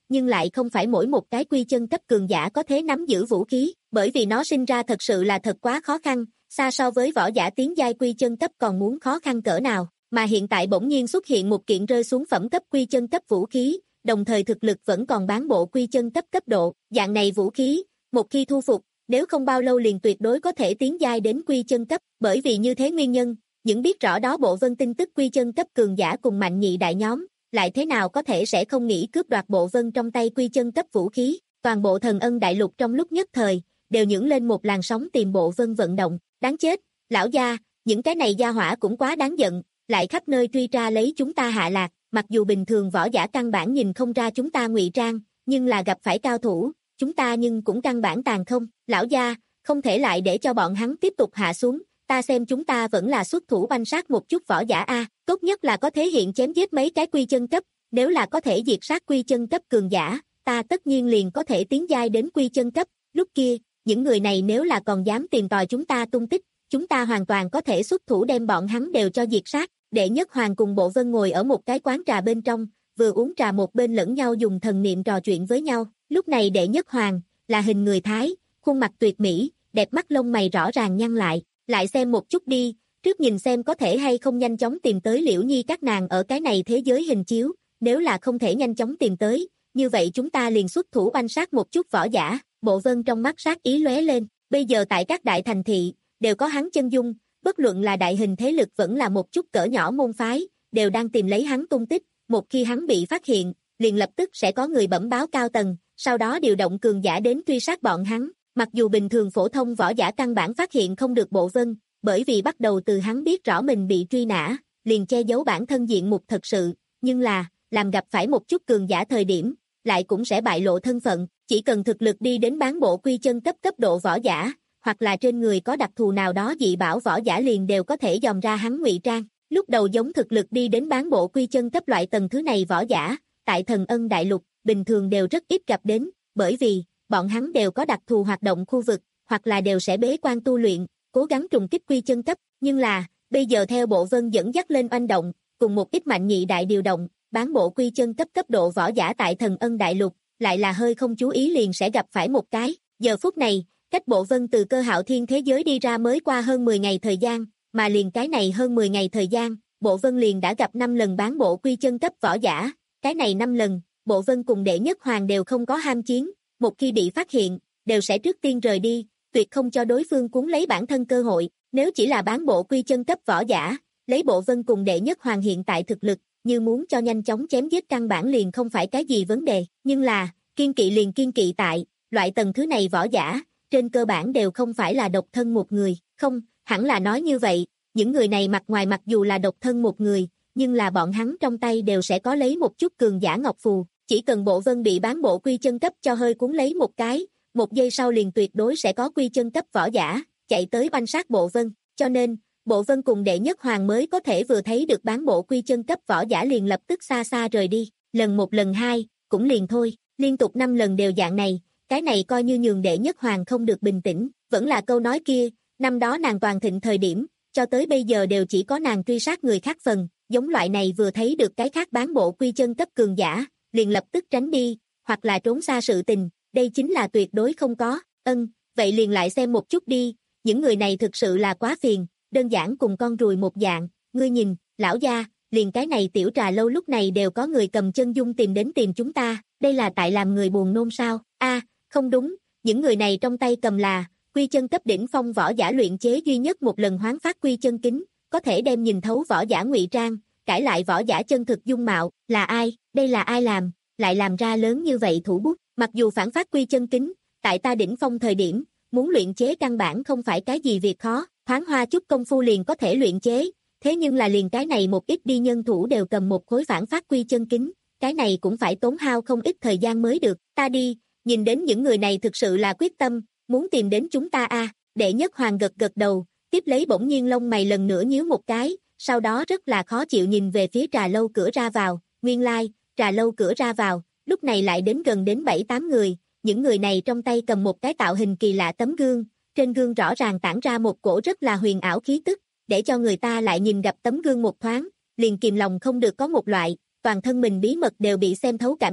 B: nhưng lại không phải mỗi một cái quy chân cấp cường giả có thể nắm giữ vũ khí, bởi vì nó sinh ra thật sự là thật quá khó khăn, xa so với võ giả tiến giai quy chân cấp còn muốn khó khăn cỡ nào, mà hiện tại bỗng nhiên xuất hiện một kiện rơi xuống phẩm cấp quy chân cấp vũ khí, đồng thời thực lực vẫn còn bán bộ quy chân cấp cấp độ, dạng này vũ khí, một khi thu phục, nếu không bao lâu liền tuyệt đối có thể tiến giai đến quy chân cấp, bởi vì như thế nguyên nhân, những biết rõ đó bộ vân tin tức quy chân cấp cường giả cùng mạnh nhị đại nhóm, lại thế nào có thể sẽ không nghĩ cướp đoạt bộ vân trong tay quy chân cấp vũ khí, toàn bộ thần ân đại lục trong lúc nhất thời, đều nhửng lên một làn sóng tìm bộ vân vận động, đáng chết, lão gia, những cái này gia hỏa cũng quá đáng giận, lại khắp nơi truy tra lấy chúng ta hạ lạc, mặc dù bình thường võ giả căn bản nhìn không ra chúng ta ngụy trang, nhưng là gặp phải cao thủ, chúng ta nhưng cũng căn bản tàn không, lão gia, không thể lại để cho bọn hắn tiếp tục hạ xuống, ta xem chúng ta vẫn là xuất thủ banh sát một chút võ giả a, tốt nhất là có thể hiện chém giết mấy cái quy chân cấp, nếu là có thể diệt sát quy chân cấp cường giả, ta tất nhiên liền có thể tiến giai đến quy chân cấp, lúc kia, những người này nếu là còn dám tìm tòi chúng ta tung tích, chúng ta hoàn toàn có thể xuất thủ đem bọn hắn đều cho diệt sát. Đệ Nhất Hoàng cùng Bộ Vân ngồi ở một cái quán trà bên trong, vừa uống trà một bên lẫn nhau dùng thần niệm trò chuyện với nhau. Lúc này Đệ Nhất Hoàng là hình người Thái, khuôn mặt tuyệt mỹ, đẹp mắt lông mày rõ ràng nhăn lại, lại xem một chút đi, trước nhìn xem có thể hay không nhanh chóng tìm tới Liễu Nhi các nàng ở cái này thế giới hình chiếu, nếu là không thể nhanh chóng tìm tới, như vậy chúng ta liền xuất thủ banh sát một chút võ giả. Bộ Vân trong mắt sát ý lóe lên, bây giờ tại các đại thành thị đều có hắn chân dung, bất luận là đại hình thế lực vẫn là một chút cỡ nhỏ môn phái, đều đang tìm lấy hắn tung tích, một khi hắn bị phát hiện, liền lập tức sẽ có người bẩm báo cao tầng, sau đó điều động cường giả đến truy sát bọn hắn, mặc dù bình thường phổ thông võ giả căn bản phát hiện không được Bộ Vân, bởi vì bắt đầu từ hắn biết rõ mình bị truy nã, liền che giấu bản thân diện mục thật sự, nhưng là, làm gặp phải một chút cường giả thời điểm, lại cũng sẽ bại lộ thân phận, chỉ cần thực lực đi đến bán bộ quy chân cấp cấp độ võ giả, hoặc là trên người có đặc thù nào đó dị bảo võ giả liền đều có thể dòm ra hắn ngụy trang. Lúc đầu giống thực lực đi đến bán bộ quy chân cấp loại tầng thứ này võ giả, tại Thần Ân Đại Lục, bình thường đều rất ít gặp đến, bởi vì, bọn hắn đều có đặc thù hoạt động khu vực, hoặc là đều sẽ bế quan tu luyện, cố gắng trùng kích quy chân cấp, nhưng là, bây giờ theo Bộ Vân dẫn dắt lên oanh động, cùng một ít mạnh nhị đại điều động, bán bộ quy chân cấp cấp độ võ giả tại Thần Ân Đại Lục, lại là hơi không chú ý liền sẽ gặp phải một cái. Giờ phút này, cách Bộ Vân từ Cơ Hạo Thiên thế giới đi ra mới qua hơn mười ngày thời gian, mà liền cái này hơn mười ngày thời gian, Bộ Vân liền đã gặp năm lần bán bộ quy chân cấp võ giả, cái này năm lần, Bộ Vân cùng Đệ Nhất Hoàng đều không có ham chiến, một khi bị phát hiện, đều sẽ trước tiên rời đi, tuyệt không cho đối phương cuốn lấy bản thân cơ hội, nếu chỉ là bán bộ quy chân cấp võ giả, lấy Bộ Vân cùng Đệ Nhất Hoàng hiện tại thực lực, như muốn cho nhanh chóng chém giết căn bản liền không phải cái gì vấn đề, nhưng là, kiên kỵ liền kiên kỵ tại, loại tầng thứ này võ giả, trên cơ bản đều không phải là độc thân một người, không, hẳn là nói như vậy, những người này mặt ngoài mặc dù là độc thân một người, nhưng là bọn hắn trong tay đều sẽ có lấy một chút cường giả ngọc phù, chỉ cần Bộ Vân bị bán bộ quy chân cấp cho hơi cuốn lấy một cái, một giây sau liền tuyệt đối sẽ có quy chân cấp võ giả, chạy tới banh sát Bộ Vân, cho nên, Bộ Vân cùng Đệ Nhất Hoàng mới có thể vừa thấy được bán bộ quy chân cấp võ giả liền lập tức xa xa rời đi, lần một lần hai, cũng liền thôi, liên tục năm lần đều dạng này, cái này coi như nhường Đệ Nhất Hoàng không được bình tĩnh, vẫn là câu nói kia, năm đó nàng toàn thịnh thời điểm, cho tới bây giờ đều chỉ có nàng truy sát người khác phần, giống loại này vừa thấy được cái khác bán bộ quy chân cấp cường giả, liền lập tức tránh đi, hoặc là trốn xa sự tình, đây chính là tuyệt đối không có, ân, vậy liền lại xem một chút đi, những người này thực sự là quá phiền, đơn giản cùng con ruồi một dạng, ngươi nhìn, lão gia, liền cái này tiểu trà lâu lúc này đều có người cầm chân dung tìm đến tìm chúng ta, đây là tại làm người buồn nôn sao, a không đúng, những người này trong tay cầm là, quy chân cấp đỉnh phong võ giả luyện chế duy nhất một lần hoán phát quy chân kính, có thể đem nhìn thấu võ giả ngụy trang, cải lại võ giả chân thực dung mạo, là ai, đây là ai làm, lại làm ra lớn như vậy thủ bút, mặc dù phản phát quy chân kính, tại ta đỉnh phong thời điểm, muốn luyện chế căn bản không phải cái gì việc khó, thoáng hoa chút công phu liền có thể luyện chế, thế nhưng là liền cái này một ít đi nhân thủ đều cầm một khối phản phát quy chân kính, cái này cũng phải tốn hao không ít thời gian mới được, ta đi, nhìn đến những người này thực sự là quyết tâm, muốn tìm đến chúng ta a. Đệ Nhất Hoàng gật gật đầu, tiếp lấy bỗng nhiên lông mày lần nữa nhíu một cái, sau đó rất là khó chịu nhìn về phía trà lâu cửa ra vào, nguyên lai, like, trà lâu cửa ra vào, lúc này lại đến gần đến bảy tám người, những người này trong tay cầm một cái tạo hình kỳ lạ tấm gương, trên gương rõ ràng tản ra một cổ rất là huyền ảo khí tức, để cho người ta lại nhìn gặp tấm gương một thoáng, liền kìm lòng không được có một loại, toàn thân mình bí mật đều bị xem thấu cảm giác,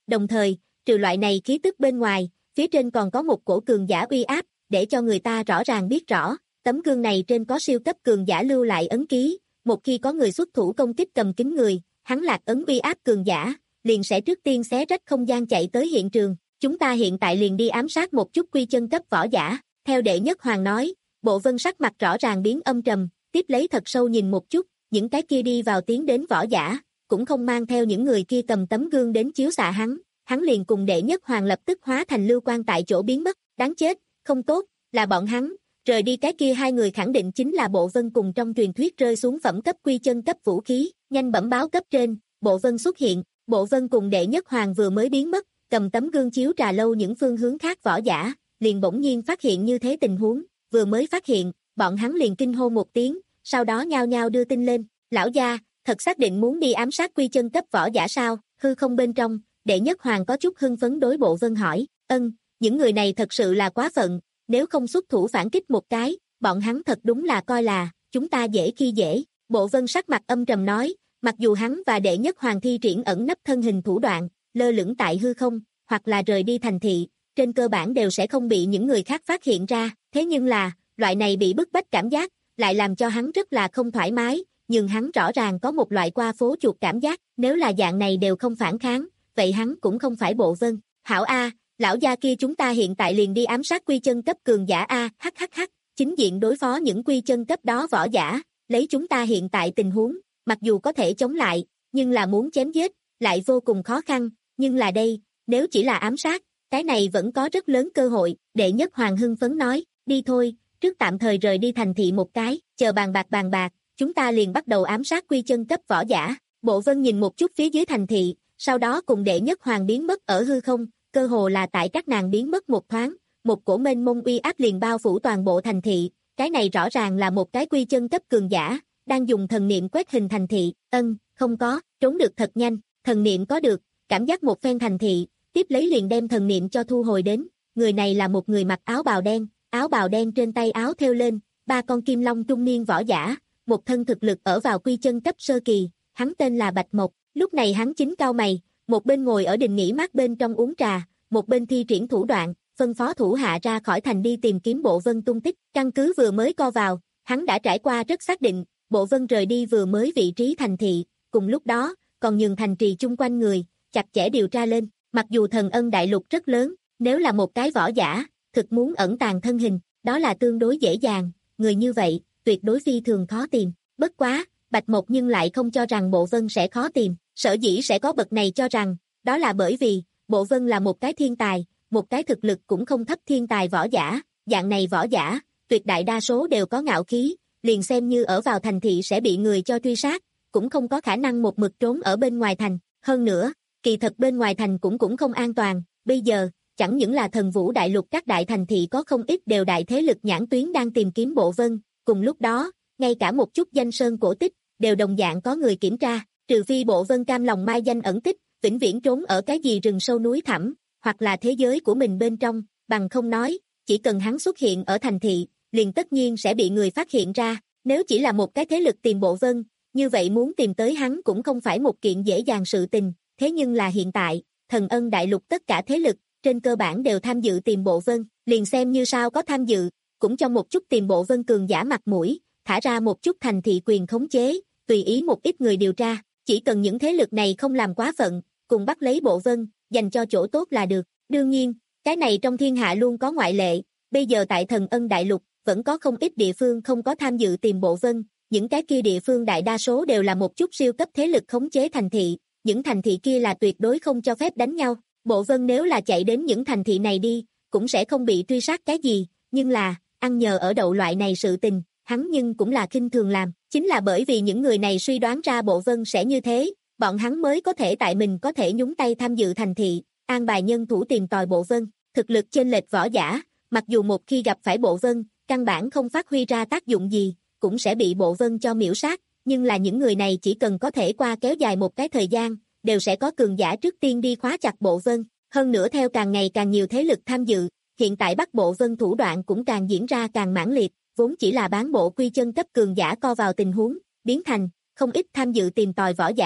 B: đồng thời, trừ loại này khí tức bên ngoài, phía trên còn có một cổ cường giả uy áp, để cho người ta rõ ràng biết rõ, tấm gương này trên có siêu cấp cường giả lưu lại ấn ký, một khi có người xuất thủ công kích cầm kính người, hắn lạc ấn uy áp cường giả, liền sẽ trước tiên xé rách không gian chạy tới hiện trường, chúng ta hiện tại liền đi ám sát một chút quy chân cấp võ giả, theo đệ nhất hoàng nói, Bộ Vân sắc mặt rõ ràng biến âm trầm, tiếp lấy thật sâu nhìn một chút, những cái kia đi vào tiến đến võ giả, cũng không mang theo những người kia cầm tấm gương đến chiếu xạ hắn, hắn liền cùng đệ nhất hoàng lập tức hóa thành lưu quang tại chỗ biến mất, đáng chết, không tốt, là bọn hắn, rời đi cái kia hai người khẳng định chính là Bộ Vân cùng trong truyền thuyết rơi xuống phẩm cấp quy chân cấp vũ khí, nhanh bẩm báo cấp trên, Bộ Vân xuất hiện, Bộ Vân cùng đệ nhất hoàng vừa mới biến mất, cầm tấm gương chiếu trà lâu những phương hướng khác võ giả, liền bỗng nhiên phát hiện như thế tình huống, vừa mới phát hiện, bọn hắn liền kinh hô một tiếng, sau đó nhao nhao đưa tin lên, lão gia, thật xác định muốn đi ám sát quy chân cấp võ giả sao, hư không bên trong, đệ nhất hoàng có chút hưng phấn đối Bộ Vân hỏi, ân, những người này thật sự là quá phận, nếu không xuất thủ phản kích một cái, bọn hắn thật đúng là coi là, chúng ta dễ khi dễ, Bộ Vân sắc mặt âm trầm nói, mặc dù hắn và đệ nhất hoàng thi triển ẩn nấp thân hình thủ đoạn, lơ lửng tại hư không, hoặc là rời đi thành thị, trên cơ bản đều sẽ không bị những người khác phát hiện ra, thế nhưng là, loại này bị bức bách cảm giác, lại làm cho hắn rất là không thoải mái, nhưng hắn rõ ràng có một loại qua phố chuột cảm giác, nếu là dạng này đều không phản kháng, vậy hắn cũng không phải Bộ Vân. Hảo A, lão gia kia chúng ta hiện tại liền đi ám sát quy chân cấp cường giả A, hắc hắc hắc, chính diện đối phó những quy chân cấp đó võ giả, lấy chúng ta hiện tại tình huống, mặc dù có thể chống lại, nhưng là muốn chém giết, lại vô cùng khó khăn, nhưng là đây, nếu chỉ là ám sát, cái này vẫn có rất lớn cơ hội, đệ nhất hoàng hưng phấn nói, đi thôi, trước tạm thời rời đi thành thị một cái, chờ bàn bạc bàn bạc, chúng ta liền bắt đầu ám sát quy chân cấp võ giả, Bộ Vân nhìn một chút phía dưới thành thị, sau đó cùng đệ nhất hoàng biến mất ở hư không, cơ hồ là tại các nàng biến mất một thoáng, một cổ mênh mông uy áp liền bao phủ toàn bộ thành thị, cái này rõ ràng là một cái quy chân cấp cường giả, đang dùng thần niệm quét hình thành thị, ân, không có, trốn được thật nhanh, thần niệm có được, cảm giác một phen thành thị, tiếp lấy liền đem thần niệm cho thu hồi đến, người này là một người mặc áo bào đen, áo bào đen trên tay áo thêu lên, ba con kim long trung niên võ giả, một thân thực lực ở vào quy chân cấp sơ kỳ, hắn tên là Bạch Mộc, lúc này hắn chính cau mày, một bên ngồi ở đình nghỉ mát bên trong uống trà, một bên thi triển thủ đoạn, phân phó thủ hạ ra khỏi thành đi tìm kiếm Bộ Vân tung tích, căn cứ vừa mới co vào, hắn đã trải qua rất xác định, Bộ Vân rời đi vừa mới vị trí thành thị, cùng lúc đó, còn nhường thành trì chung quanh người, chặt chẽ điều tra lên, mặc dù thần ân đại lục rất lớn, nếu là một cái võ giả, thực muốn ẩn tàng thân hình, đó là tương đối dễ dàng, người như vậy, tuyệt đối phi thường khó tìm, bất quá, Bạch Mộc nhưng lại không cho rằng Bộ Vân sẽ khó tìm, sở dĩ sẽ có bậc này cho rằng, đó là bởi vì, Bộ Vân là một cái thiên tài, một cái thực lực cũng không thấp thiên tài võ giả, dạng này võ giả, tuyệt đại đa số đều có ngạo khí, liền xem như ở vào thành thị sẽ bị người cho truy sát, cũng không có khả năng một mực trốn ở bên ngoài thành, hơn nữa, kỳ thật bên ngoài thành cũng cũng không an toàn, bây giờ, chẳng những là thần vũ đại lục các đại thành thị có không ít đều đại thế lực nhãn tuyến đang tìm kiếm Bộ Vân, cùng lúc đó, ngay cả một chút danh sơn cổ tích, đều đồng dạng có người kiểm tra, trừ phi Bộ Vân cam lòng mai danh ẩn tích, vĩnh viễn trốn ở cái gì rừng sâu núi thẳm, hoặc là thế giới của mình bên trong, bằng không nói, chỉ cần hắn xuất hiện ở thành thị, liền tất nhiên sẽ bị người phát hiện ra, nếu chỉ là một cái thế lực tìm Bộ Vân, như vậy muốn tìm tới hắn cũng không phải một kiện dễ dàng sự tình, thế nhưng là hiện tại, thần ân đại lục tất cả thế lực, trên cơ bản đều tham dự tìm Bộ Vân, liền xem như sao có tham dự, cũng cho một chút tìm Bộ Vân cường giả mặt mũi, thả ra một chút thành thị quyền khống chế, tùy ý một ít người điều tra, chỉ cần những thế lực này không làm quá phận, cùng bắt lấy Bộ Vân, dành cho chỗ tốt là được, đương nhiên, cái này trong thiên hạ luôn có ngoại lệ, bây giờ tại thần ân đại lục, vẫn có không ít địa phương không có tham dự tìm Bộ Vân, những cái kia địa phương đại đa số đều là một chút siêu cấp thế lực khống chế thành thị, những thành thị kia là tuyệt đối không cho phép đánh nhau, Bộ Vân nếu là chạy đến những thành thị này đi, cũng sẽ không bị truy sát cái gì, nhưng là, ăn nhờ ở đậu loại này sự tình, hắn nhưng cũng là khinh thường làm, chính là bởi vì những người này suy đoán ra Bộ Vân sẽ như thế, bọn hắn mới có thể tại mình có thể nhúng tay tham dự thành thị, an bài nhân thủ tìm tòi Bộ Vân, thực lực chênh lệch võ giả, mặc dù một khi gặp phải Bộ Vân, căn bản không phát huy ra tác dụng gì, cũng sẽ bị Bộ Vân cho miễu sát, nhưng là những người này chỉ cần có thể qua kéo dài một cái thời gian, đều sẽ có cường giả trước tiên đi khóa chặt Bộ Vân, hơn nữa theo càng ngày càng nhiều thế lực tham dự, hiện tại bắt Bộ Vân thủ đoạn cũng càng diễn ra càng mãnh liệt, vốn chỉ là bán bộ quy chân cấp cường giả co vào tình huống, biến thành, không ít tham dự tìm tòi võ giả,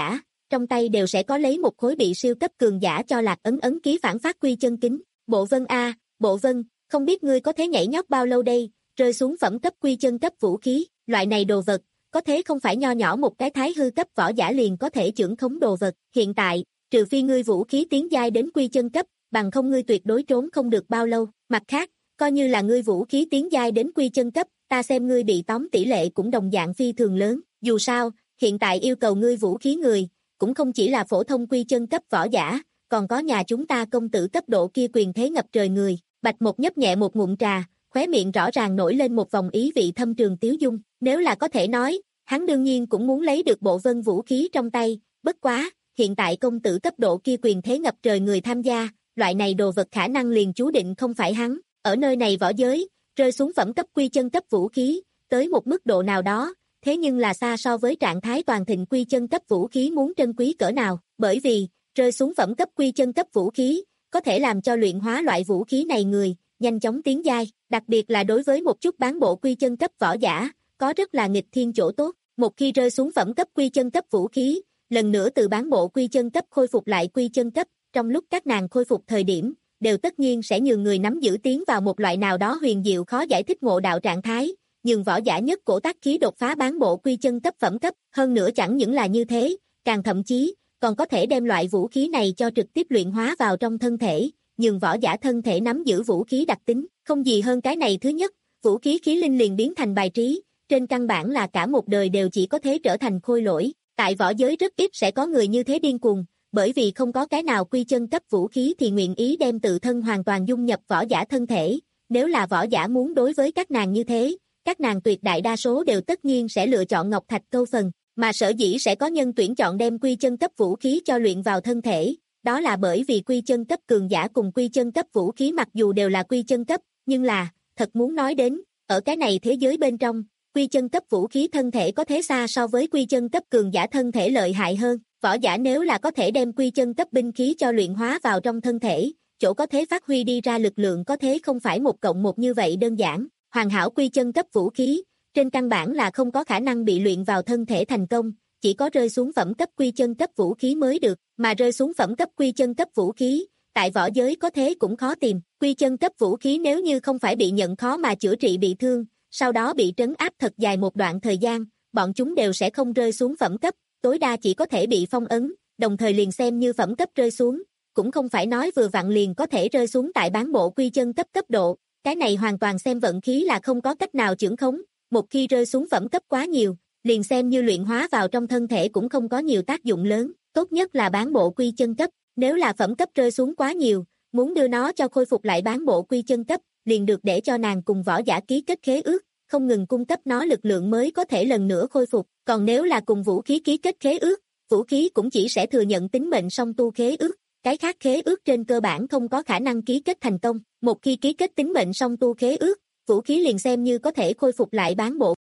B: trong tay đều sẽ có lấy một khối bị siêu cấp cường giả cho Lạc Ấn ấn ký phản phát quy chân kính. Bộ Vân a, Bộ Vân, không biết ngươi có thể nhảy nhót bao lâu đây, rơi xuống phẩm cấp quy chân cấp vũ khí, loại này đồ vật, có thế không phải nho nhỏ một cái thái hư cấp võ giả liền có thể chưởng khống đồ vật, hiện tại, trừ phi ngươi vũ khí tiến giai đến quy chân cấp, bằng không ngươi tuyệt đối trốn không được bao lâu, mặt khác, coi như là ngươi vũ khí tiến giai đến quy chân cấp, ta xem ngươi bị tóm tỷ lệ cũng đồng dạng phi thường lớn, dù sao, hiện tại yêu cầu ngươi vũ khí người, cũng không chỉ là phổ thông quy chân cấp võ giả, còn có nhà chúng ta công tử cấp độ kia quyền thế ngập trời người. Bạch Mộc nhấp nhẹ một ngụm trà, khóe miệng rõ ràng nổi lên một vòng ý vị thâm trường tiếu dung, nếu là có thể nói, hắn đương nhiên cũng muốn lấy được Bộ Vân vũ khí trong tay, bất quá, hiện tại công tử cấp độ kia quyền thế ngập trời người tham gia, loại này đồ vật khả năng liền chú định không phải hắn, ở nơi này võ giới, rơi xuống phẩm cấp quy chân cấp vũ khí, tới một mức độ nào đó, thế nhưng là xa so với trạng thái toàn thịnh quy chân cấp vũ khí muốn trân quý cỡ nào, bởi vì, rơi xuống phẩm cấp quy chân cấp vũ khí, có thể làm cho luyện hóa loại vũ khí này người, nhanh chóng tiến giai, đặc biệt là đối với một chút bán bộ quy chân cấp võ giả, có rất là nghịch thiên chỗ tốt, một khi rơi xuống phẩm cấp quy chân cấp vũ khí, lần nữa từ bán bộ quy chân cấp khôi phục lại quy chân cấp, trong lúc các nàng khôi phục thời điểm, đều tất nhiên sẽ nhường người nắm giữ tiến vào một loại nào đó huyền diệu khó giải thích ngộ đạo trạng thái, nhường võ giả nhất cổ tác khí đột phá bán bộ quy chân cấp phẩm cấp, hơn nữa chẳng những là như thế, càng thậm chí, còn có thể đem loại vũ khí này cho trực tiếp luyện hóa vào trong thân thể, nhường võ giả thân thể nắm giữ vũ khí đặc tính, không gì hơn cái này. Thứ nhất, vũ khí khí linh liền biến thành bài trí, trên căn bản là cả một đời đều chỉ có thể trở thành khôi lỗi, tại võ giới rất ít sẽ có người như thế điên cuồng, bởi vì không có cái nào quy chân cấp vũ khí thì nguyện ý đem tự thân hoàn toàn dung nhập võ giả thân thể, nếu là võ giả muốn đối với các nàng như thế, các nàng tuyệt đại đa số đều tất nhiên sẽ lựa chọn ngọc thạch câu phần, mà sở dĩ sẽ có nhân tuyển chọn đem quy chân cấp vũ khí cho luyện vào thân thể, đó là bởi vì quy chân cấp cường giả cùng quy chân cấp vũ khí mặc dù đều là quy chân cấp, nhưng là, thật muốn nói đến, ở cái này thế giới bên trong, quy chân cấp vũ khí thân thể có thế xa so với quy chân cấp cường giả thân thể lợi hại hơn, võ giả nếu là có thể đem quy chân cấp binh khí cho luyện hóa vào trong thân thể, chỗ có thế phát huy đi ra lực lượng có thế không phải một cộng một như vậy đơn giản, hoàn hảo quy chân cấp vũ khí, trên căn bản là không có khả năng bị luyện vào thân thể thành công, chỉ có rơi xuống phẩm cấp quy chân cấp vũ khí mới được, mà rơi xuống phẩm cấp quy chân cấp vũ khí, tại võ giới có thế cũng khó tìm, quy chân cấp vũ khí nếu như không phải bị nhận khó mà chữa trị bị thương, sau đó bị trấn áp thật dài một đoạn thời gian, bọn chúng đều sẽ không rơi xuống phẩm cấp, tối đa chỉ có thể bị phong ấn, đồng thời liền xem như phẩm cấp rơi xuống, cũng không phải nói vừa vặn liền có thể rơi xuống tại bán bộ quy chân cấp cấp độ, cái này hoàn toàn xem vận khí là không có cách nào chưởng khống, một khi rơi xuống phẩm cấp quá nhiều, liền xem như luyện hóa vào trong thân thể cũng không có nhiều tác dụng lớn, tốt nhất là bán bộ quy chân cấp, nếu là phẩm cấp rơi xuống quá nhiều, muốn đưa nó cho khôi phục lại bán bộ quy chân cấp, liền được để cho nàng cùng võ giả ký kết khế ước, không ngừng cung cấp nó lực lượng mới có thể lần nữa khôi phục, còn nếu là cùng vũ khí ký kết khế ước, vũ khí cũng chỉ sẽ thừa nhận tính mệnh song tu khế ước, cái khác khế ước trên cơ bản không có khả năng ký kết thành công, một khi ký kết tính mệnh song tu khế ước, vũ khí liền xem như có thể khôi phục lại bán bộ.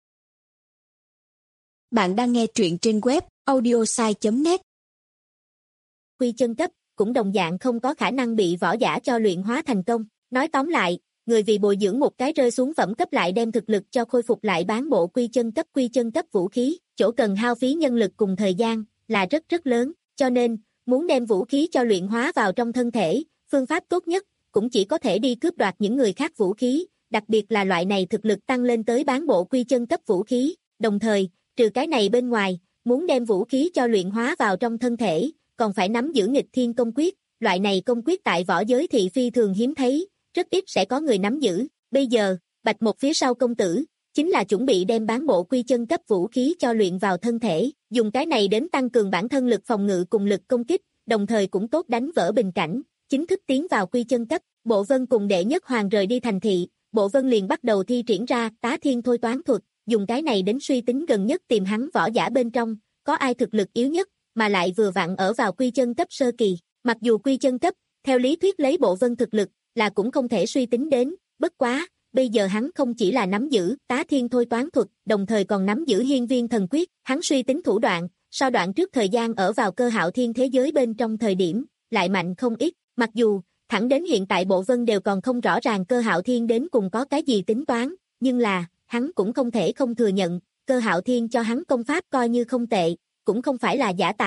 C: Bạn đang nghe truyện trên web audiosai chấm net.
B: Quy chân cấp, cũng đồng dạng không có khả năng bị võ giả cho luyện hóa thành công. Nói tóm lại, người vì bồi dưỡng một cái rơi xuống phẩm cấp lại đem thực lực cho khôi phục lại bán bộ quy chân cấp quy chân cấp vũ khí, chỗ cần hao phí nhân lực cùng thời gian, là rất rất lớn, cho nên, muốn đem vũ khí cho luyện hóa vào trong thân thể, phương pháp tốt nhất, cũng chỉ có thể đi cướp đoạt những người khác vũ khí, đặc biệt là loại này thực lực tăng lên tới bán bộ quy chân cấp vũ khí, đồng thời, trừ cái này bên ngoài, muốn đem vũ khí cho luyện hóa vào trong thân thể, còn phải nắm giữ nghịch thiên công quyết, loại này công quyết tại võ giới thị phi thường hiếm thấy, rất ít sẽ có người nắm giữ, bây giờ, Bạch Mộc phía sau công tử, chính là chuẩn bị đem bán bộ quy chân cấp vũ khí cho luyện vào thân thể, dùng cái này đến tăng cường bản thân lực phòng ngự cùng lực công kích, đồng thời cũng tốt đánh vỡ bình cảnh, chính thức tiến vào quy chân cấp, Bộ Vân cùng đệ nhất hoàng rời đi thành thị, Bộ Vân liền bắt đầu thi triển ra tá thiên thôi toán thuật, dùng cái này đến suy tính gần nhất tìm hắn võ giả bên trong, có ai thực lực yếu nhất, mà lại vừa vặn ở vào quy chân cấp sơ kỳ, mặc dù quy chân cấp, theo lý thuyết lấy Bộ Vân thực lực, là cũng không thể suy tính đến, bất quá, bây giờ hắn không chỉ là nắm giữ tá thiên thôi toán thuật, đồng thời còn nắm giữ hiên viên thần quyết, hắn suy tính thủ đoạn, so đoạn trước thời gian ở vào Cơ Hạo Thiên thế giới bên trong thời điểm, lại mạnh không ít, mặc dù, thẳng đến hiện tại Bộ Vân đều còn không rõ ràng Cơ Hạo Thiên đến cùng có cái gì tính toán, nhưng là, hắn cũng không thể không thừa nhận, Cơ Hạo Thiên cho hắn công pháp coi như không tệ, cũng không phải là giả tạo,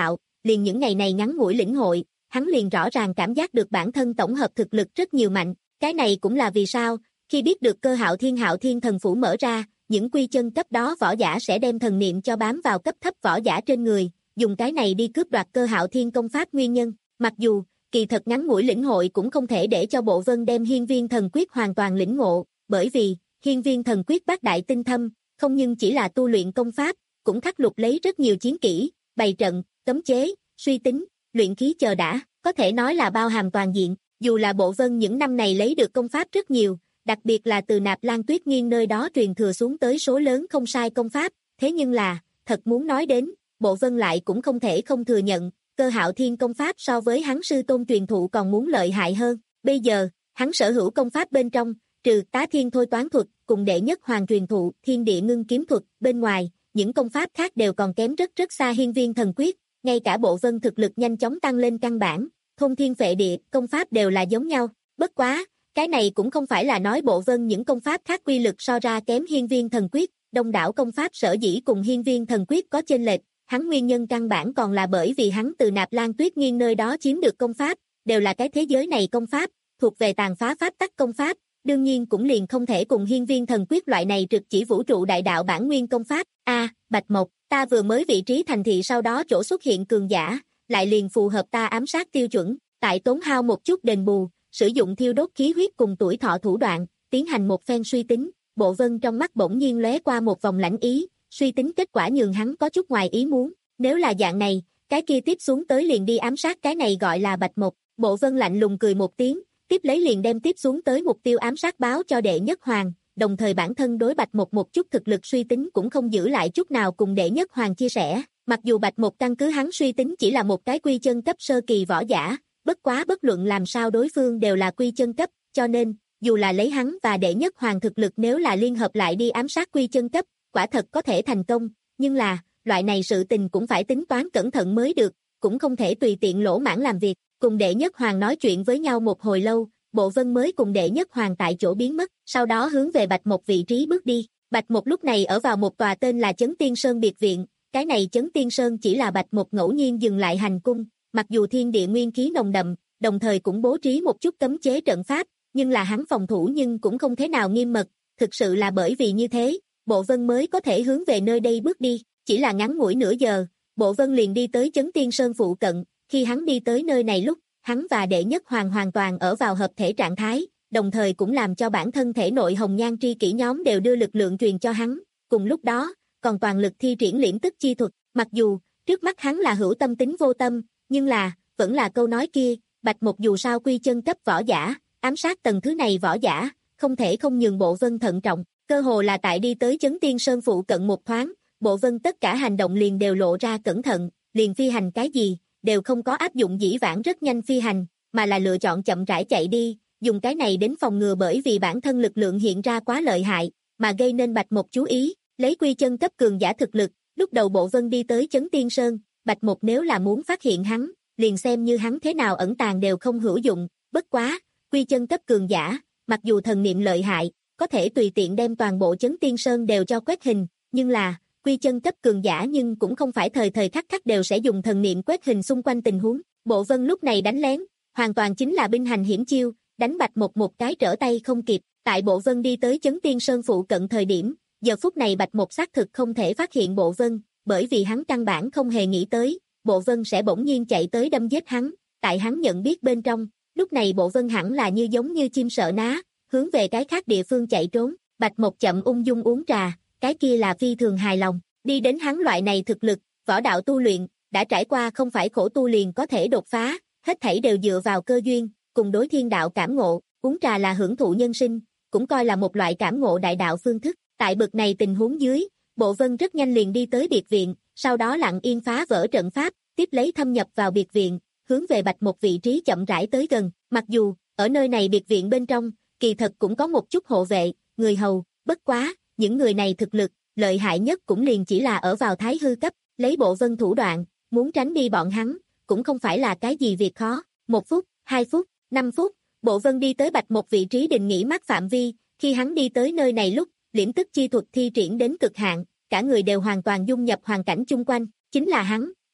B: liền những ngày này ngắn ngủi lĩnh hội, hắn liền rõ ràng cảm giác được bản thân tổng hợp thực lực rất nhiều mạnh, cái này cũng là vì sao, khi biết được Cơ Hạo Thiên Hạo Thiên thần phủ mở ra, những quy chân cấp đó võ giả sẽ đem thần niệm cho bám vào cấp thấp võ giả trên người, dùng cái này đi cướp đoạt Cơ Hạo Thiên công pháp nguyên nhân, mặc dù, kỳ thật ngắn ngủi lĩnh hội cũng không thể để cho Bộ Vân đem Hiên Viên Thần Quyết hoàn toàn lĩnh ngộ, bởi vì, Hiên Viên Thần Quyết bát đại tinh thâm, không nhưng chỉ là tu luyện công pháp, cũng khắc lục lấy rất nhiều chiến kỹ, bày trận, cấm chế, suy tính, luyện khí chờ đã, có thể nói là bao hàm toàn diện, dù là Bộ Vân những năm này lấy được công pháp rất nhiều, đặc biệt là từ Nạp Lan Tuyết Nghiên nơi đó truyền thừa xuống tới số lớn không sai công pháp, thế nhưng là, thật muốn nói đến, Bộ Vân lại cũng không thể không thừa nhận, Cơ Hạo Thiên công pháp so với hắn sư tôn truyền thụ còn muốn lợi hại hơn, bây giờ, hắn sở hữu công pháp bên trong, trừ Tá Thiên thôi toán thuật, cùng đệ nhất hoàng truyền thụ Thiên Địa Ngưng kiếm thuật, bên ngoài, những công pháp khác đều còn kém rất rất xa Hiên Viên Thần Quyết, ngay cả Bộ Vân thực lực nhanh chóng tăng lên căn bản, thôn thiên phệ địa, công pháp đều là giống nhau, bất quá, cái này cũng không phải là nói Bộ Vân những công pháp khác quy lực so ra kém Hiên Viên Thần Quyết, đông đảo công pháp sở dĩ cùng Hiên Viên Thần Quyết có chênh lệch, hắn nguyên nhân căn bản còn là bởi vì hắn từ Nạp Lan Tuyết Nghiên nơi đó chiếm được công pháp, đều là cái thế giới này công pháp, thuộc về tàn phá pháp tắc công pháp, đương nhiên cũng liền không thể cùng Hiên Viên Thần Quyết loại này trực chỉ vũ trụ đại đạo bản nguyên công pháp. A, à, Bạch Mộc, ta vừa mới vị trí thành thị sau đó chỗ xuất hiện cường giả, lại liền phù hợp ta ám sát tiêu chuẩn, tại tốn hao một chút đền bù, sử dụng thiêu đốt khí huyết cùng tuổi thọ thủ đoạn, tiến hành một phen suy tính, Bộ Vân trong mắt bỗng nhiên lóe qua một vòng lãnh ý, suy tính kết quả nhường hắn có chút ngoài ý muốn, nếu là dạng này, cái kia tiếp xuống tới liền đi ám sát cái này gọi là Bạch Mộc, Bộ Vân lạnh lùng cười một tiếng, tiếp lấy liền đem tiếp xuống tới mục tiêu ám sát báo cho đệ nhất hoàng, đồng thời bản thân đối Bạch Mộc một chút thực lực suy tính cũng không giữ lại chút nào cùng đệ nhất hoàng chia sẻ, mặc dù Bạch Mộc căn cứ hắn suy tính chỉ là một cái quy chân cấp sơ kỳ võ giả, bất quá bất luận làm sao đối phương đều là quy chân cấp, cho nên, dù là lấy hắn và đệ nhất hoàng thực lực nếu là liên hợp lại đi ám sát quy chân cấp, quả thật có thể thành công, nhưng là, loại này sự tình cũng phải tính toán cẩn thận mới được, cũng không thể tùy tiện lỗ mãng làm việc, cùng đệ nhất hoàng nói chuyện với nhau một hồi lâu, Bộ Vân mới cùng đệ nhất hoàng tại chỗ biến mất, sau đó hướng về Bạch Mộc vị trí bước đi, Bạch Mộc lúc này ở vào một tòa tên là Chấn Tiên Sơn biệt viện, cái này Chấn Tiên Sơn chỉ là Bạch Mộc ngẫu nhiên dừng lại hành cung, mặc dù thiên địa nguyên khí nồng đậm, đồng thời cũng bố trí một chút cấm chế trận pháp, nhưng là hắn phòng thủ nhưng cũng không thế nào nghiêm mật, thực sự là bởi vì như thế, Bộ Vân mới có thể hướng về nơi đây bước đi, chỉ là ngắn ngủi nửa giờ, Bộ Vân liền đi tới Chấn Tiên Sơn phụ cận, khi hắn đi tới nơi này lúc, hắn và đệ nhất hoàng hoàn toàn ở vào hợp thể trạng thái, đồng thời cũng làm cho bản thân thể nội hồng nhan tri kỷ nhóm đều đưa lực lượng truyền cho hắn, cùng lúc đó, còn toàn lực thi triển liễm tức chi thuật, mặc dù, trước mắt hắn là hữu tâm tính vô tâm, nhưng là, vẫn là câu nói kia, Bạch Mộc dù sao quy chân cấp võ giả, ám sát tầng thứ này võ giả, không thể không nhường Bộ Vân thận trọng, cơ hồ là tại đi tới Chấn Tiên Sơn phụ cận một thoáng, Bộ Vân tất cả hành động liền đều lộ ra cẩn thận, liền phi hành cái gì, đều không có áp dụng dĩ vãng rất nhanh phi hành, mà là lựa chọn chậm rãi chạy đi, dùng cái này đến phòng ngừa bởi vì bản thân lực lượng hiện ra quá lợi hại, mà gây nên Bạch Mộc chú ý, lấy quy chân cấp cường giả thực lực, lúc đầu Bộ Vân đi tới Chấn Tiên Sơn, Bạch Mộc nếu là muốn phát hiện hắn, liền xem như hắn thế nào ẩn tàng đều không hữu dụng, bất quá, quy chân cấp cường giả, mặc dù thần niệm lợi hại, có thể tùy tiện đem toàn bộ Chấn Tiên Sơn đều cho quét hình, nhưng là, quy chân cấp cường giả nhưng cũng không phải thời thời khắc khắc đều sẽ dùng thần niệm quét hình xung quanh tình huống, Bộ Vân lúc này đánh lén, hoàn toàn chính là binh hành hiểm chiêu, đánh Bạch Mộc một cái trở tay không kịp, tại Bộ Vân đi tới Chấn Tiên Sơn phụ cận thời điểm, giờ phút này Bạch Mộc xác thực không thể phát hiện Bộ Vân, bởi vì hắn căn bản không hề nghĩ tới, Bộ Vân sẽ bỗng nhiên chạy tới đâm giết hắn, tại hắn nhận biết bên trong, lúc này Bộ Vân hẳn là như giống như chim sợ ná, hướng về cái khác địa phương chạy trốn, Bạch Mộc chậm ung dung uống trà, cái kia là phi thường hài lòng, đi đến hắn loại này thực lực, võ đạo tu luyện, đã trải qua không phải khổ tu liền có thể đột phá, hết thảy đều dựa vào cơ duyên, cùng đối thiên đạo cảm ngộ, uống trà là hưởng thụ nhân sinh, cũng coi là một loại cảm ngộ đại đạo phương thức, tại bực này tình huống dưới, Bộ Vân rất nhanh liền đi tới biệt viện, sau đó lặng yên phá vỡ trận pháp, tiếp lấy thâm nhập vào biệt viện, hướng về Bạch Mộc vị trí chậm rãi tới gần, mặc dù, ở nơi này biệt viện bên trong, kỳ thật cũng có một chút hộ vệ, người hầu, bất quá, những người này thực lực, lợi hại nhất cũng liền chỉ là ở vào thái hư cấp, lấy Bộ Vân thủ đoạn, muốn tránh đi bọn hắn, cũng không phải là cái gì việc khó, một phút, hai phút, năm phút, Bộ Vân đi tới Bạch Mộc vị trí định nghỉ mát phạm vi, khi hắn đi tới nơi này lúc, liễm tức chi thuật thi triển đến cực hạn, cả người đều hoàn toàn dung nhập hoàn cảnh chung quanh, chính là hắn,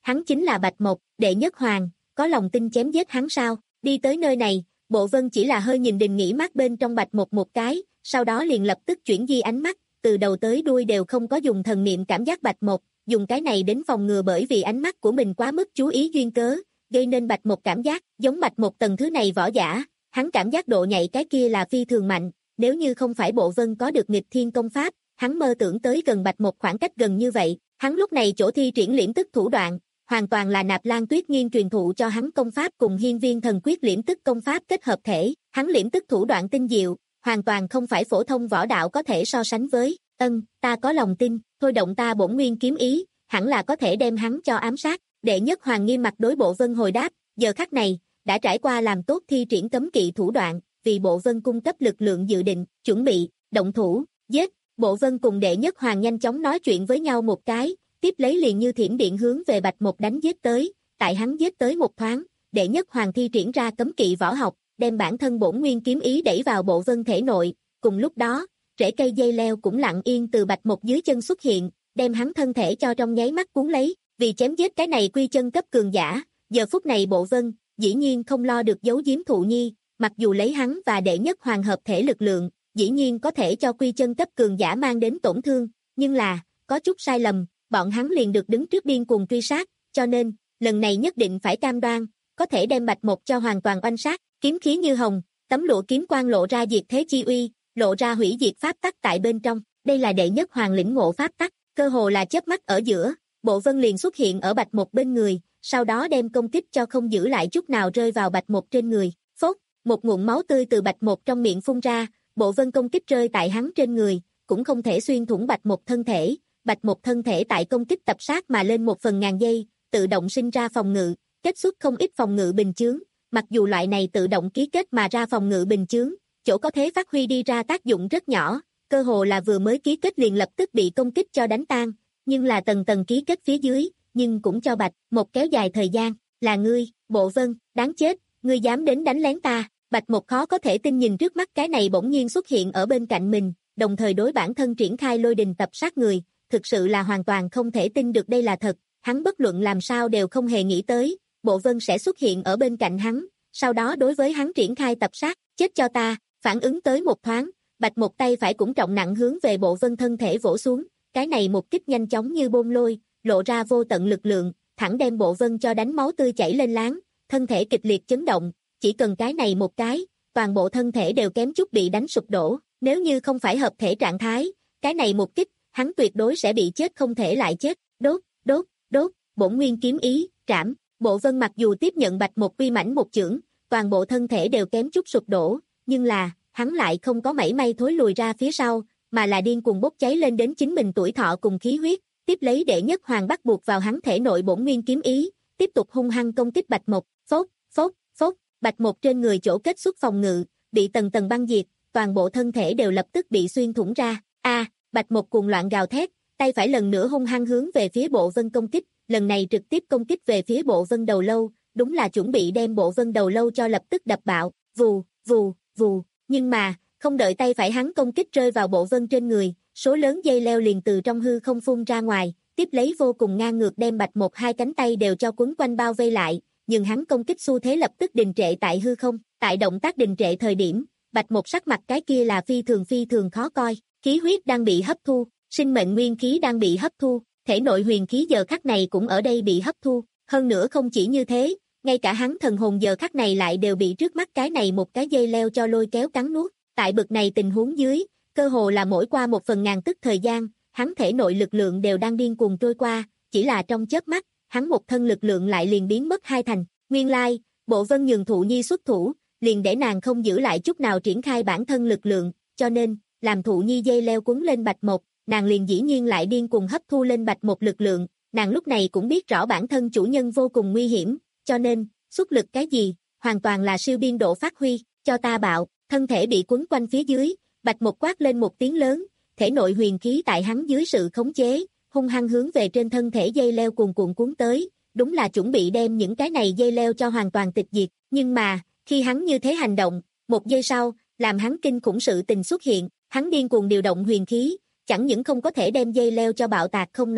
B: hắn chính là Bạch Mộc, đệ nhất hoàng, có lòng tin chém giết hắn sao? Đi tới nơi này, Bộ Vân chỉ là hơi nhìn Đình Nghĩ mắt bên trong Bạch Mộc một cái, sau đó liền lập tức chuyển di ánh mắt, từ đầu tới đuôi đều không có dùng thần niệm cảm giác Bạch Mộc, dùng cái này đến phòng ngừa bởi vì ánh mắt của mình quá mức chú ý duyên cớ, gây nên Bạch Mộc cảm giác giống Bạch Mộc tầng thứ này võ giả, hắn cảm giác độ nhạy cái kia là phi thường mạnh, nếu như không phải Bộ Vân có được nghịch thiên công pháp, hắn mơ tưởng tới gần Bạch Mộc khoảng cách gần như vậy, hắn lúc này chỗ thi triển liễm tức thủ đoạn, hoàn toàn là Nạp Lan Tuyết Nghiên truyền thụ cho hắn công pháp cùng Hiên Viên Thần Quyết liễm tức công pháp kết hợp thể, hắn liễm tức thủ đoạn tinh diệu, hoàn toàn không phải phổ thông võ đạo có thể so sánh với. Ân, ta có lòng tin, thôi động ta bổn nguyên kiếm ý, hẳn là có thể đem hắn cho ám sát. Đệ nhất hoàng nghiêm mặt đối Bộ Vân hồi đáp, giờ khắc này, đã trải qua làm tốt thi triển cấm kỵ thủ đoạn, vì Bộ Vân cung cấp lực lượng dự định, chuẩn bị, động thủ, giết. Bộ Vân cùng đệ nhất hoàng nhanh chóng nói chuyện với nhau một cái, tiếp lấy liền như thiểm điện hướng về Bạch Mộc đánh giết tới, tại hắn giết tới một thoáng, đệ nhất hoàng thi triển ra cấm kỵ võ học, đem bản thân bổn nguyên kiếm ý đẩy vào Bộ Vân thể nội, cùng lúc đó, rễ cây dây leo cũng lặng yên từ Bạch Mộc dưới chân xuất hiện, đem hắn thân thể cho trong nháy mắt cuốn lấy, vì chém giết cái này quy chân cấp cường giả, giờ phút này Bộ Vân, dĩ nhiên không lo được giấu giếm Thụ Nhi, mặc dù lấy hắn và đệ nhất hoàng hợp thể lực lượng, dĩ nhiên có thể cho quy chân cấp cường giả mang đến tổn thương, nhưng là, có chút sai lầm, bọn hắn liền được đứng trước điên cuồng truy sát, cho nên, lần này nhất định phải cam đoan, có thể đem Bạch Mộc cho hoàn toàn oanh sát, kiếm khí như hồng, tấm lụa kiếm quang lộ ra diệt thế chi uy, lộ ra hủy diệt pháp tắc tại bên trong, đây là đệ nhất hoàng lĩnh ngộ pháp tắc, cơ hồ là chớp mắt ở giữa, Bộ Vân liền xuất hiện ở Bạch Mộc bên người, sau đó đem công kích cho không giữ lại chút nào rơi vào Bạch Mộc trên người, phốt, một ngụm máu tươi từ Bạch Mộc trong miệng phun ra, Bộ Vân công kích rơi tại hắn trên người, cũng không thể xuyên thủng Bạch Mộc thân thể, Bạch Mộc thân thể tại công kích tập sát mà lên một phần ngàn giây, tự động sinh ra phòng ngự, kết xuất không ít phòng ngự bình chướng, mặc dù loại này tự động ký kết mà ra phòng ngự bình chướng, chỗ có thể phát huy đi ra tác dụng rất nhỏ, cơ hồ là vừa mới ký kết liền lập tức bị công kích cho đánh tan, nhưng là tầng tầng ký kết phía dưới, nhưng cũng cho Bạch Mộc kéo dài thời gian, là ngươi, Bộ Vân, đáng chết, ngươi dám đến đánh lén ta. Bạch Mộc khó có thể tin nhìn trước mắt cái này bỗng nhiên xuất hiện ở bên cạnh mình, đồng thời đối bản thân triển khai lôi đình tập sát người, thực sự là hoàn toàn không thể tin được đây là thật, hắn bất luận làm sao đều không hề nghĩ tới, Bộ Vân sẽ xuất hiện ở bên cạnh hắn, sau đó đối với hắn triển khai tập sát, chết cho ta, phản ứng tới một thoáng, Bạch Mộc tay phải cũng trọng nặng hướng về Bộ Vân thân thể vỗ xuống, cái này một kích nhanh chóng như bôn lôi, lộ ra vô tận lực lượng, thẳng đem Bộ Vân cho đánh máu tươi chảy lên láng, thân thể kịch liệt chấn động, chỉ cần cái này một cái, toàn bộ thân thể đều kém chút bị đánh sụp đổ, nếu như không phải hợp thể trạng thái, cái này một kích, hắn tuyệt đối sẽ bị chết không thể lại chết, đốt, đốt, đốt, bổn nguyên kiếm ý, trảm, Bộ Vân mặc dù tiếp nhận Bạch Mộc uy mãnh một chưởng, toàn bộ thân thể đều kém chút sụp đổ, nhưng là, hắn lại không có mảy may thối lùi ra phía sau, mà là điên cuồng bốc cháy lên đến chính mình tuổi thọ cùng khí huyết, tiếp lấy đệ nhất hoàng bắt buộc vào hắn thể nội bổn nguyên kiếm ý, tiếp tục hung hăng công kích Bạch Mộc, phốt, phốt, phốt, Bạch Mộc trên người chỗ kết xuất phòng ngự, bị tầng tầng băng diệt, toàn bộ thân thể đều lập tức bị xuyên thủng ra. A, à, Bạch Mộc cuồng loạn gào thét, tay phải lần nữa hung hăng hướng về phía Bộ Vân công kích, lần này trực tiếp công kích về phía Bộ Vân đầu lâu, đúng là chuẩn bị đem Bộ Vân đầu lâu cho lập tức đập bạo, vù, vù, vù, nhưng mà, không đợi tay phải hắn công kích rơi vào Bộ Vân trên người, số lớn dây leo liền từ trong hư không phun ra ngoài, tiếp lấy vô cùng ngang ngược đem Bạch Mộc hai cánh tay đều cho quấn quanh bao vây lại, nhưng hắn công kích xu thế lập tức đình trệ tại hư không, tại động tác đình trệ thời điểm, Bạch Mộc sắc mặt cái kia là phi thường phi thường khó coi, khí huyết đang bị hấp thu, sinh mệnh nguyên khí đang bị hấp thu, thể nội huyền khí giờ khắc này cũng ở đây bị hấp thu, hơn nữa không chỉ như thế, ngay cả hắn thần hồn giờ khắc này lại đều bị trước mắt cái này một cái dây leo cho lôi kéo cắn nuốt, tại bực này tình huống dưới, cơ hồ là mỗi qua một phần ngàn tức thời gian, hắn thể nội lực lượng đều đang điên cuồng trôi qua, chỉ là trong chớp mắt, hắn một thân lực lượng lại liền biến mất hai thành, nguyên lai, Bộ Vân nhường Thụ Nhi xuất thủ, liền để nàng không giữ lại chút nào triển khai bản thân lực lượng, cho nên, làm Thụ Nhi dây leo cuốn lên Bạch Mộc, nàng liền dĩ nhiên lại điên cuồng hấp thu lên Bạch Mộc lực lượng, nàng lúc này cũng biết rõ bản thân chủ nhân vô cùng nguy hiểm, cho nên, xuất lực cái gì, hoàn toàn là siêu biên độ phát huy, cho ta bạo, thân thể bị quấn quanh phía dưới, Bạch Mộc quát lên một tiếng lớn, thể nội huyền khí tại hắn dưới sự khống chế, hung hăng hướng về trên thân thể dây leo cuồn cuộn cuốn tới, đúng là chuẩn bị đem những cái này dây leo cho hoàn toàn tịch diệt, nhưng mà, khi hắn như thế hành động, một giây sau, làm hắn kinh khủng sự tình xuất hiện, hắn điên cuồng điều động huyền khí, chẳng những không có thể đem dây leo cho bạo tạc không nói,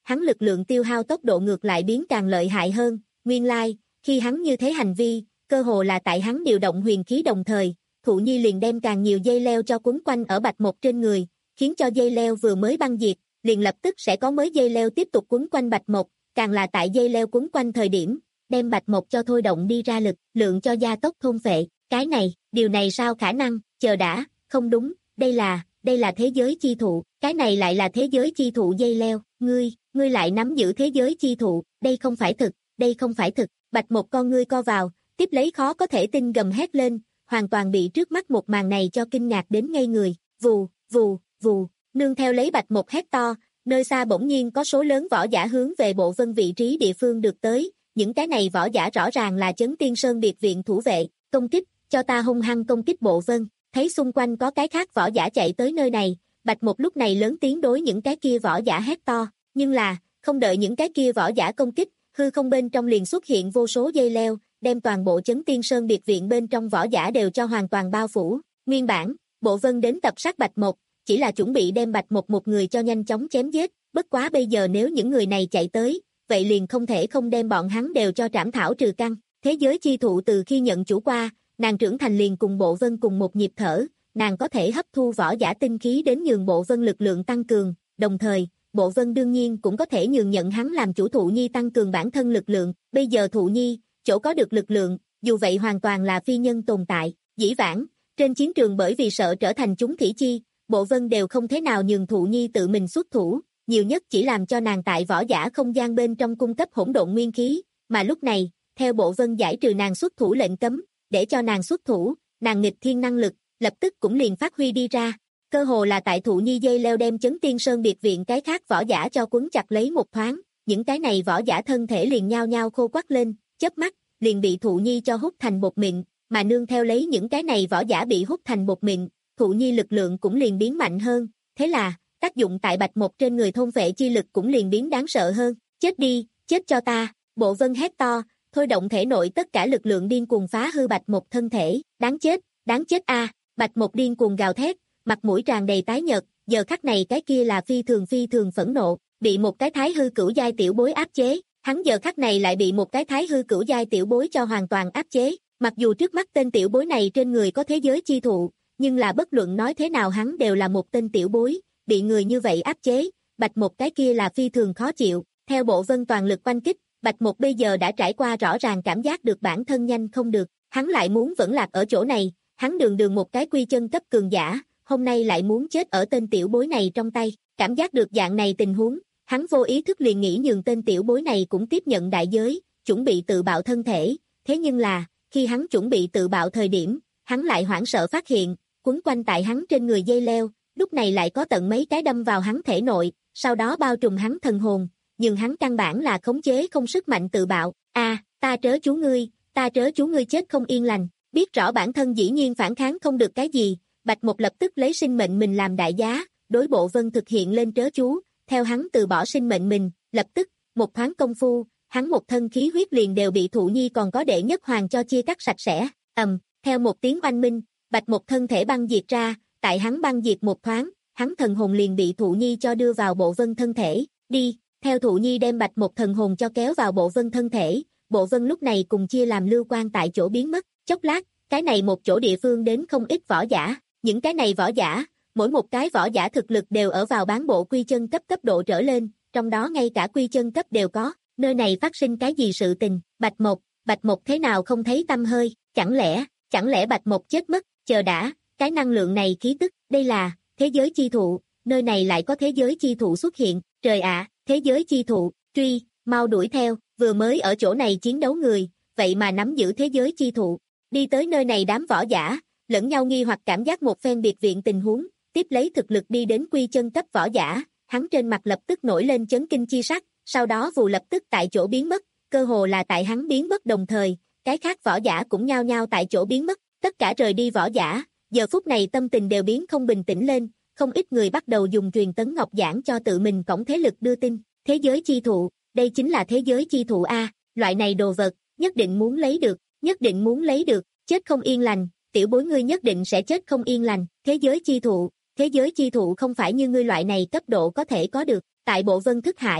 B: hắn lực lượng tiêu hao tốc độ ngược lại biến càng lợi hại hơn, nguyên lai, khi hắn như thế hành vi, cơ hồ là tại hắn điều động huyền khí đồng thời, Thụ Nhi liền đem càng nhiều dây leo cho quấn quanh ở Bạch Mộc trên người, khiến cho dây leo vừa mới băng diệt, liền lập tức sẽ có mới dây leo tiếp tục quấn quanh Bạch Mộc, càng là tại dây leo quấn quanh thời điểm, đem Bạch Mộc cho thôi động đi ra lực, lượng cho gia tốc thôn phệ, cái này, điều này sao khả năng, chờ đã, không đúng, đây là, đây là thế giới chi thụ, cái này lại là thế giới chi thụ dây leo, ngươi, ngươi lại nắm giữ thế giới chi thụ, đây không phải thực, đây không phải thực, Bạch Mộc con ngươi co vào, tiếp lấy khó có thể tin gầm hét lên, hoàn toàn bị trước mắt một màn này cho kinh ngạc đến ngây người, vù, vù, vù, nương theo lấy Bạch Mộc hét to, nơi xa bỗng nhiên có số lớn võ giả hướng về Bộ Vân vị trí địa phương được tới, những cái này võ giả rõ ràng là Chấn Tiên Sơn biệt viện thủ vệ, công kích, cho ta hung hăng công kích Bộ Vân, thấy xung quanh có cái khác võ giả chạy tới nơi này, Bạch Mộc lúc này lớn tiếng đối những cái kia võ giả hét to, nhưng là, không đợi những cái kia võ giả công kích, hư không bên trong liền xuất hiện vô số dây leo, đem toàn bộ Chấn Tiên Sơn biệt viện bên trong võ giả đều cho hoàn toàn bao phủ, nguyên bản, Bộ Vân đến tập sát Bạch Mộc, chỉ là chuẩn bị đem Bạch Mộc một người cho nhanh chóng chém giết, bất quá bây giờ nếu những người này chạy tới, vậy liền không thể không đem bọn hắn đều cho trảm thảo trừ căn, thế giới chi thụ từ khi nhận chủ qua, nàng trưởng thành liền cùng Bộ Vân cùng một nhịp thở, nàng có thể hấp thu võ giả tinh khí đến nhường Bộ Vân lực lượng tăng cường, đồng thời, Bộ Vân đương nhiên cũng có thể nhường nhận hắn làm chủ Thụ Nhi tăng cường bản thân lực lượng, bây giờ Thụ Nhi, chỗ có được lực lượng, dù vậy hoàn toàn là phi nhân tồn tại, dĩ vãng, trên chiến trường bởi vì sợ trở thành chúng thủy chi, Bộ Vân đều không thế nào nhường Thụ Nhi tự mình xuất thủ, nhiều nhất chỉ làm cho nàng tại võ giả không gian bên trong cung cấp hỗn độn nguyên khí, mà lúc này, theo Bộ Vân giải trừ nàng xuất thủ lệnh cấm, để cho nàng xuất thủ, nàng nghịch thiên năng lực, lập tức cũng liền phát huy đi ra. Cơ hồ là tại Thụ Nhi dây leo đem Chấn Tiên Sơn biệt viện cái khác võ giả cho quấn chặt lấy một thoáng, những cái này võ giả thân thể liền nhao nhao khô quắt lên, chớp mắt, liền bị Thụ Nhi cho hút thành bột mịn, mà nương theo lấy những cái này võ giả bị hút thành bột mịn, Thụ Nhi lực lượng cũng liền biến mạnh hơn, thế là, tác dụng tại Bạch Mộc trên người thôn phệ chi lực cũng liền biến đáng sợ hơn, chết đi, chết cho ta, Bộ Vân hét to, thôi động thể nội tất cả lực lượng điên cuồng phá hư Bạch Mộc thân thể, đáng chết, đáng chết a, Bạch Mộc điên cuồng gào thét, mặt mũi tràn đầy tái nhợt, giờ khắc này cái kia là phi thường phi thường phẫn nộ, bị một cái thái hư cửu giai tiểu bối áp chế, hắn giờ khắc này lại bị một cái thái hư cửu giai tiểu bối cho hoàn toàn áp chế, mặc dù trước mắt tên tiểu bối này trên người có thế giới chi thụ, nhưng là bất luận nói thế nào hắn đều là một tên tiểu bối, bị người như vậy áp chế, Bạch Mộc cái kia là phi thường khó chịu, theo Bộ Vân toàn lực oanh kích, Bạch Mộc bây giờ đã trải qua rõ ràng cảm giác được bản thân nhanh không được, hắn lại muốn vẫn lạc ở chỗ này, hắn đường đường một cái quy chân cấp cường giả, hôm nay lại muốn chết ở tên tiểu bối này trong tay, cảm giác được dạng này tình huống, hắn vô ý thức liền nghĩ nhường tên tiểu bối này cũng tiếp nhận đại giới, chuẩn bị tự bạo thân thể, thế nhưng là, khi hắn chuẩn bị tự bạo thời điểm, hắn lại hoảng sợ phát hiện, quấn quanh tại hắn trên người dây leo, lúc này lại có tận mấy cái đâm vào hắn thể nội, sau đó bao trùm hắn thần hồn, nhưng hắn căn bản là khống chế không sức mạnh tự bạo, a, à, ta trớ chú ngươi, ta trớ chú ngươi chết không yên lành, biết rõ bản thân dĩ nhiên phản kháng không được cái gì, Bạch Mộc lập tức lấy sinh mệnh mình làm đại giá, đối Bộ Vân thực hiện lên trớ chú, theo hắn từ bỏ sinh mệnh mình, lập tức, một thoáng công phu, hắn một thân khí huyết liền đều bị Thụ Nhi còn có đệ nhất hoàng cho chia cắt sạch sẽ, ầm, theo một tiếng oanh minh, Bạch Mộc thân thể băng diệt ra, tại hắn băng diệt một thoáng, hắn thần hồn liền bị Thụ Nhi cho đưa vào Bộ Vân thân thể, đi, theo Thụ Nhi đem Bạch Mộc thần hồn cho kéo vào Bộ Vân thân thể, Bộ Vân lúc này cùng chia làm lưu quan tại chỗ biến mất, chốc lát, cái này một chỗ địa phương đến không ít võ giả, những cái này võ giả, mỗi một cái võ giả thực lực đều ở vào bán bộ quy chân cấp cấp độ trở lên, trong đó ngay cả quy chân cấp đều có, nơi này phát sinh cái gì sự tình, Bạch Mộc, Bạch Mộc thế nào không thấy tăm hơi, chẳng lẽ, chẳng lẽ Bạch Mộc chết mất, chờ đã, cái năng lượng này khí tức, đây là, thế giới chi thụ, nơi này lại có thế giới chi thụ xuất hiện, trời ạ, thế giới chi thụ, truy, mau đuổi theo, vừa mới ở chỗ này chiến đấu người, vậy mà nắm giữ thế giới chi thụ, đi tới nơi này đám võ giả, lẫn nhau nghi hoặc cảm giác một phen biệt viện tình huống, tiếp lấy thực lực đi đến quy chân cấp võ giả, hắn trên mặt lập tức nổi lên chấn kinh chi sắc, sau đó vù lập tức tại chỗ biến mất, cơ hồ là tại hắn biến mất đồng thời, cái khác võ giả cũng nhao nhao tại chỗ biến mất, tất cả rời đi võ giả, giờ phút này tâm tình đều biến không bình tĩnh lên, không ít người bắt đầu dùng truyền tấn ngọc giảng cho tự mình cổng thế lực đưa tin, thế giới chi thụ, đây chính là thế giới chi thụ a, loại này đồ vật, nhất định muốn lấy được, nhất định muốn lấy được, chết không yên lành, tiểu bối ngươi nhất định sẽ chết không yên lành, thế giới chi thụ, thế giới chi thụ không phải như ngươi loại này cấp độ có thể có được, tại Bộ Vân thức hải,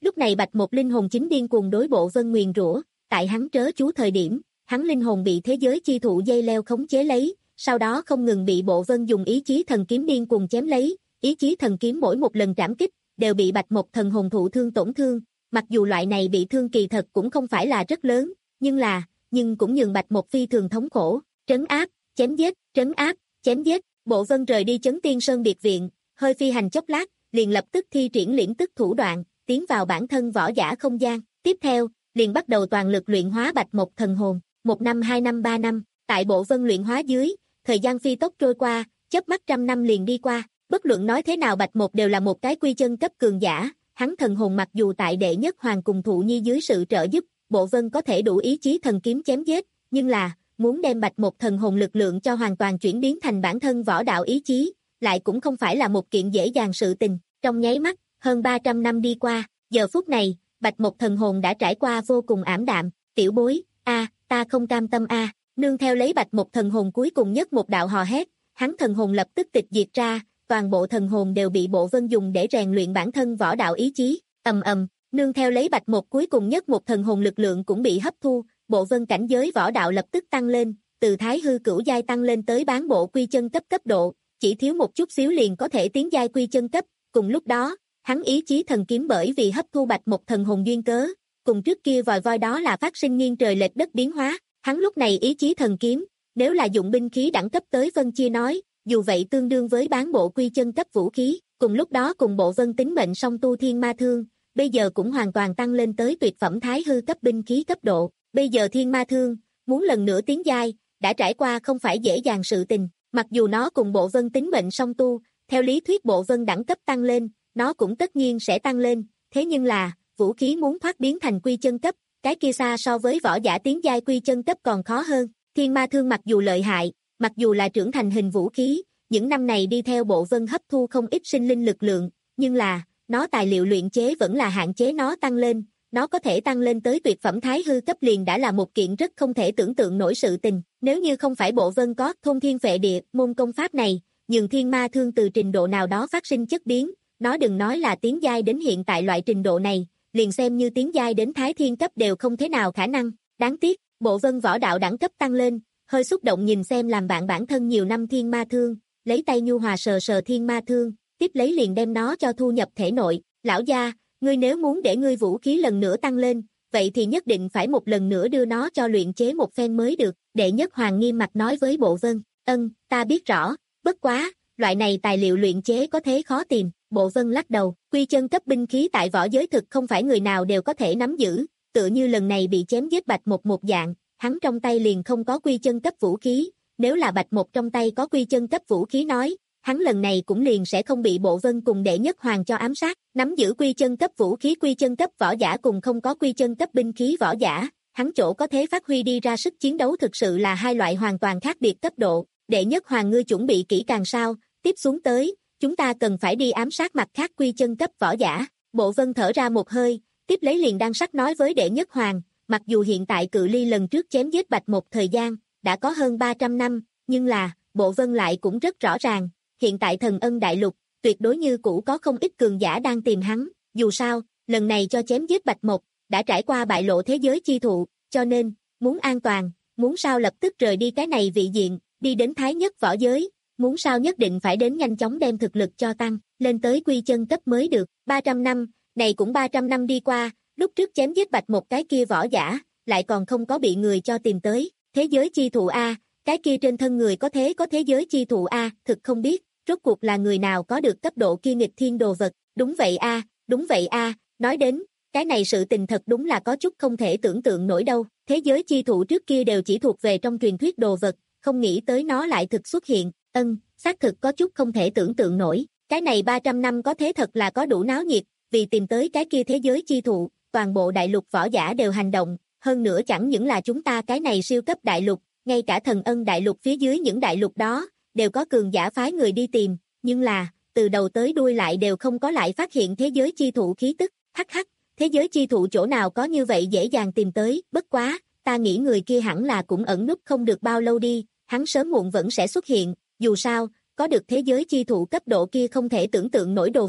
B: Lúc này Bạch Một linh hồn chính điên cuồng đối Bộ Vân nguyền rủa, tại hắn trớ chú thời điểm, hắn linh hồn bị thế giới chi thụ dây leo khống chế lấy, sau đó không ngừng bị Bộ Vân dùng ý chí thần kiếm điên cuồng chém lấy, ý chí thần kiếm mỗi một lần trảm kích, đều bị Bạch Một thần hồn thụ thương tổn thương, mặc dù loại này bị thương kỳ thật cũng không phải là rất lớn, nhưng là, nhưng cũng nhường Bạch Một phi thường thống khổ, trấn áp, chém giết, trấn áp, chém giết, Bộ Vân rời đi Chấn Tiên Sơn biệt viện, hơi phi hành chốc lát, liền lập tức thi triển liễn tức thủ đoạn, tiến vào bản thân võ giả không gian, tiếp theo, liền bắt đầu toàn lực luyện hóa Bạch Một thần hồn, một năm hai năm ba năm, tại Bộ Vân luyện hóa dưới, thời gian phi tốc trôi qua, chớp mắt trăm năm liền đi qua, bất luận nói thế nào Bạch Một đều là một cái quy chân cấp cường giả, hắn thần hồn mặc dù tại đệ nhất hoàng cùng thụ nhi dưới sự trợ giúp, Bộ Vân có thể đủ ý chí thần kiếm chém giết, nhưng là, muốn đem Bạch Một thần hồn lực lượng cho hoàn toàn chuyển biến thành bản thân võ đạo ý chí, lại cũng không phải là một kiện dễ dàng sự tình, trong nháy mắt, hơn ba trăm năm đi qua, giờ phút này, Bạch Một thần hồn đã trải qua vô cùng ảm đạm, tiểu bối, a, ta không cam tâm a, nương theo lấy Bạch Một thần hồn cuối cùng nhất một đạo hò hét, hắn thần hồn lập tức tịch diệt ra, toàn bộ thần hồn đều bị Bộ Vân dùng để rèn luyện bản thân võ đạo ý chí, ầm ầm, nương theo lấy Bạch Một cuối cùng nhất một thần hồn lực lượng cũng bị hấp thu, Bộ Vân cảnh giới võ đạo lập tức tăng lên, từ thái hư cửu giai tăng lên tới bán bộ quy chân cấp cấp độ, chỉ thiếu một chút xíu liền có thể tiến giai quy chân cấp, cùng lúc đó, hắn ý chí thần kiếm bởi vì hấp thu Bạch Một thần hồn duyên cớ, cùng trước kia vòi voi đó là phát sinh nghiêng trời lệch đất biến hóa, hắn lúc này ý chí thần kiếm, nếu là dụng binh khí đẳng cấp tới phân chia nói, dù vậy tương đương với bán bộ quy chân cấp vũ khí, cùng lúc đó cùng Bộ Vân tính mệnh song tu thiên ma thương, bây giờ cũng hoàn toàn tăng lên tới tuyệt phẩm thái hư cấp binh khí cấp độ, bây giờ thiên ma thương, muốn lần nữa tiến giai, đã trải qua không phải dễ dàng sự tình, mặc dù nó cùng Bộ Vân tính mệnh song tu, theo lý thuyết Bộ Vân đẳng cấp tăng lên, nó cũng tất nhiên sẽ tăng lên, thế nhưng là, vũ khí muốn thoát biến thành quy chân cấp, cái kia xa so với võ giả tiến giai quy chân cấp còn khó hơn, thiên ma thương mặc dù lợi hại, mặc dù là trưởng thành hình vũ khí, những năm này đi theo Bộ Vân hấp thu không ít sinh linh lực lượng, nhưng là, nó tài liệu luyện chế vẫn là hạn chế nó tăng lên, nó có thể tăng lên tới tuyệt phẩm thái hư cấp liền đã là một kiện rất không thể tưởng tượng nổi sự tình, nếu như không phải Bộ Vân có thôn thiên phệ địa môn công pháp này, nhường thiên ma thương từ trình độ nào đó phát sinh chất biến, nó đừng nói là tiến giai đến hiện tại loại trình độ này, liền xem như tiến giai đến thái thiên cấp đều không thế nào khả năng, đáng tiếc, Bộ Vân võ đạo đẳng cấp tăng lên, hơi xúc động nhìn xem làm bạn bản thân nhiều năm thiên ma thương, lấy tay nhu hòa sờ sờ thiên ma thương, tiếp lấy liền đem nó cho thu nhập thể nội, lão gia, ngươi nếu muốn để ngươi vũ khí lần nữa tăng lên, vậy thì nhất định phải một lần nữa đưa nó cho luyện chế một phen mới được, đệ nhất hoàng nghiêm mặt nói với Bộ Vân, ân, ta biết rõ, bất quá, loại này tài liệu luyện chế có thế khó tìm, Bộ Vân lắc đầu, quy chân cấp binh khí tại võ giới thực không phải người nào đều có thể nắm giữ, tựa như lần này bị chém giết Bạch Một một dạng, hắn trong tay liền không có quy chân cấp vũ khí, nếu là Bạch Một trong tay có quy chân cấp vũ khí nói, hắn lần này cũng liền sẽ không bị Bộ Vân cùng đệ nhất hoàng cho ám sát, nắm giữ quy chân cấp vũ khí quy chân cấp võ giả cùng không có quy chân cấp binh khí võ giả, hắn chỗ có thể phát huy đi ra sức chiến đấu thực sự là hai loại hoàn toàn khác biệt cấp độ, đệ nhất hoàng ngươi chuẩn bị kỹ càng sao, tiếp xuống tới, chúng ta cần phải đi ám sát mặt khác quy chân cấp võ giả, Bộ Vân thở ra một hơi, tiếp lấy liền đang sắc nói với đệ nhất hoàng, mặc dù hiện tại cự ly lần trước chém giết Bạch Một thời gian, đã có hơn ba trăm năm, nhưng là, Bộ Vân lại cũng rất rõ ràng, hiện tại thần ân đại lục, tuyệt đối như cũ có không ít cường giả đang tìm hắn, dù sao, lần này cho chém giết Bạch Một, đã trải qua bại lộ thế giới chi thụ, cho nên, muốn an toàn, muốn sao lập tức rời đi cái này vị diện, đi đến thái nhất võ giới, muốn sao nhất định phải đến nhanh chóng đem thực lực cho tăng, lên tới quy chân cấp mới được, ba trăm năm, này cũng ba trăm năm đi qua, lúc trước chém giết Bạch Một cái kia võ giả, lại còn không có bị người cho tìm tới, thế giới chi thụ A, cái kia trên thân người có thế có thế giới chi thụ A, thực không biết, rốt cuộc là người nào có được cấp độ kia nghịch thiên đồ vật, đúng vậy A, đúng vậy A, nói đến, cái này sự tình thật đúng là có chút không thể tưởng tượng nổi đâu, thế giới chi thụ trước kia đều chỉ thuộc về trong truyền thuyết đồ vật, không nghĩ tới nó lại thực xuất hiện, ân, xác thực có chút không thể tưởng tượng nổi, cái này ba trăm năm có thế thật là có đủ náo nhiệt, vì tìm tới cái kia thế giới chi thụ, toàn bộ đại lục võ giả đều hành động, hơn nữa chẳng những là chúng ta cái này siêu cấp đại lục, ngay cả thần ân đại lục phía dưới những đại lục đó, đều có cường giả phái người đi tìm, nhưng là, từ đầu tới đuôi lại đều không có lại phát hiện thế giới chi thụ khí tức, hắc hắc, thế giới chi thụ chỗ nào có như vậy dễ dàng tìm tới, bất quá, ta nghĩ người kia hẳn là cũng ẩn núp không được bao lâu đi, hắn sớm muộn vẫn sẽ xuất hiện, dù sao, có được thế giới chi thụ cấp độ kia không thể tưởng tượng nổi đồ vật,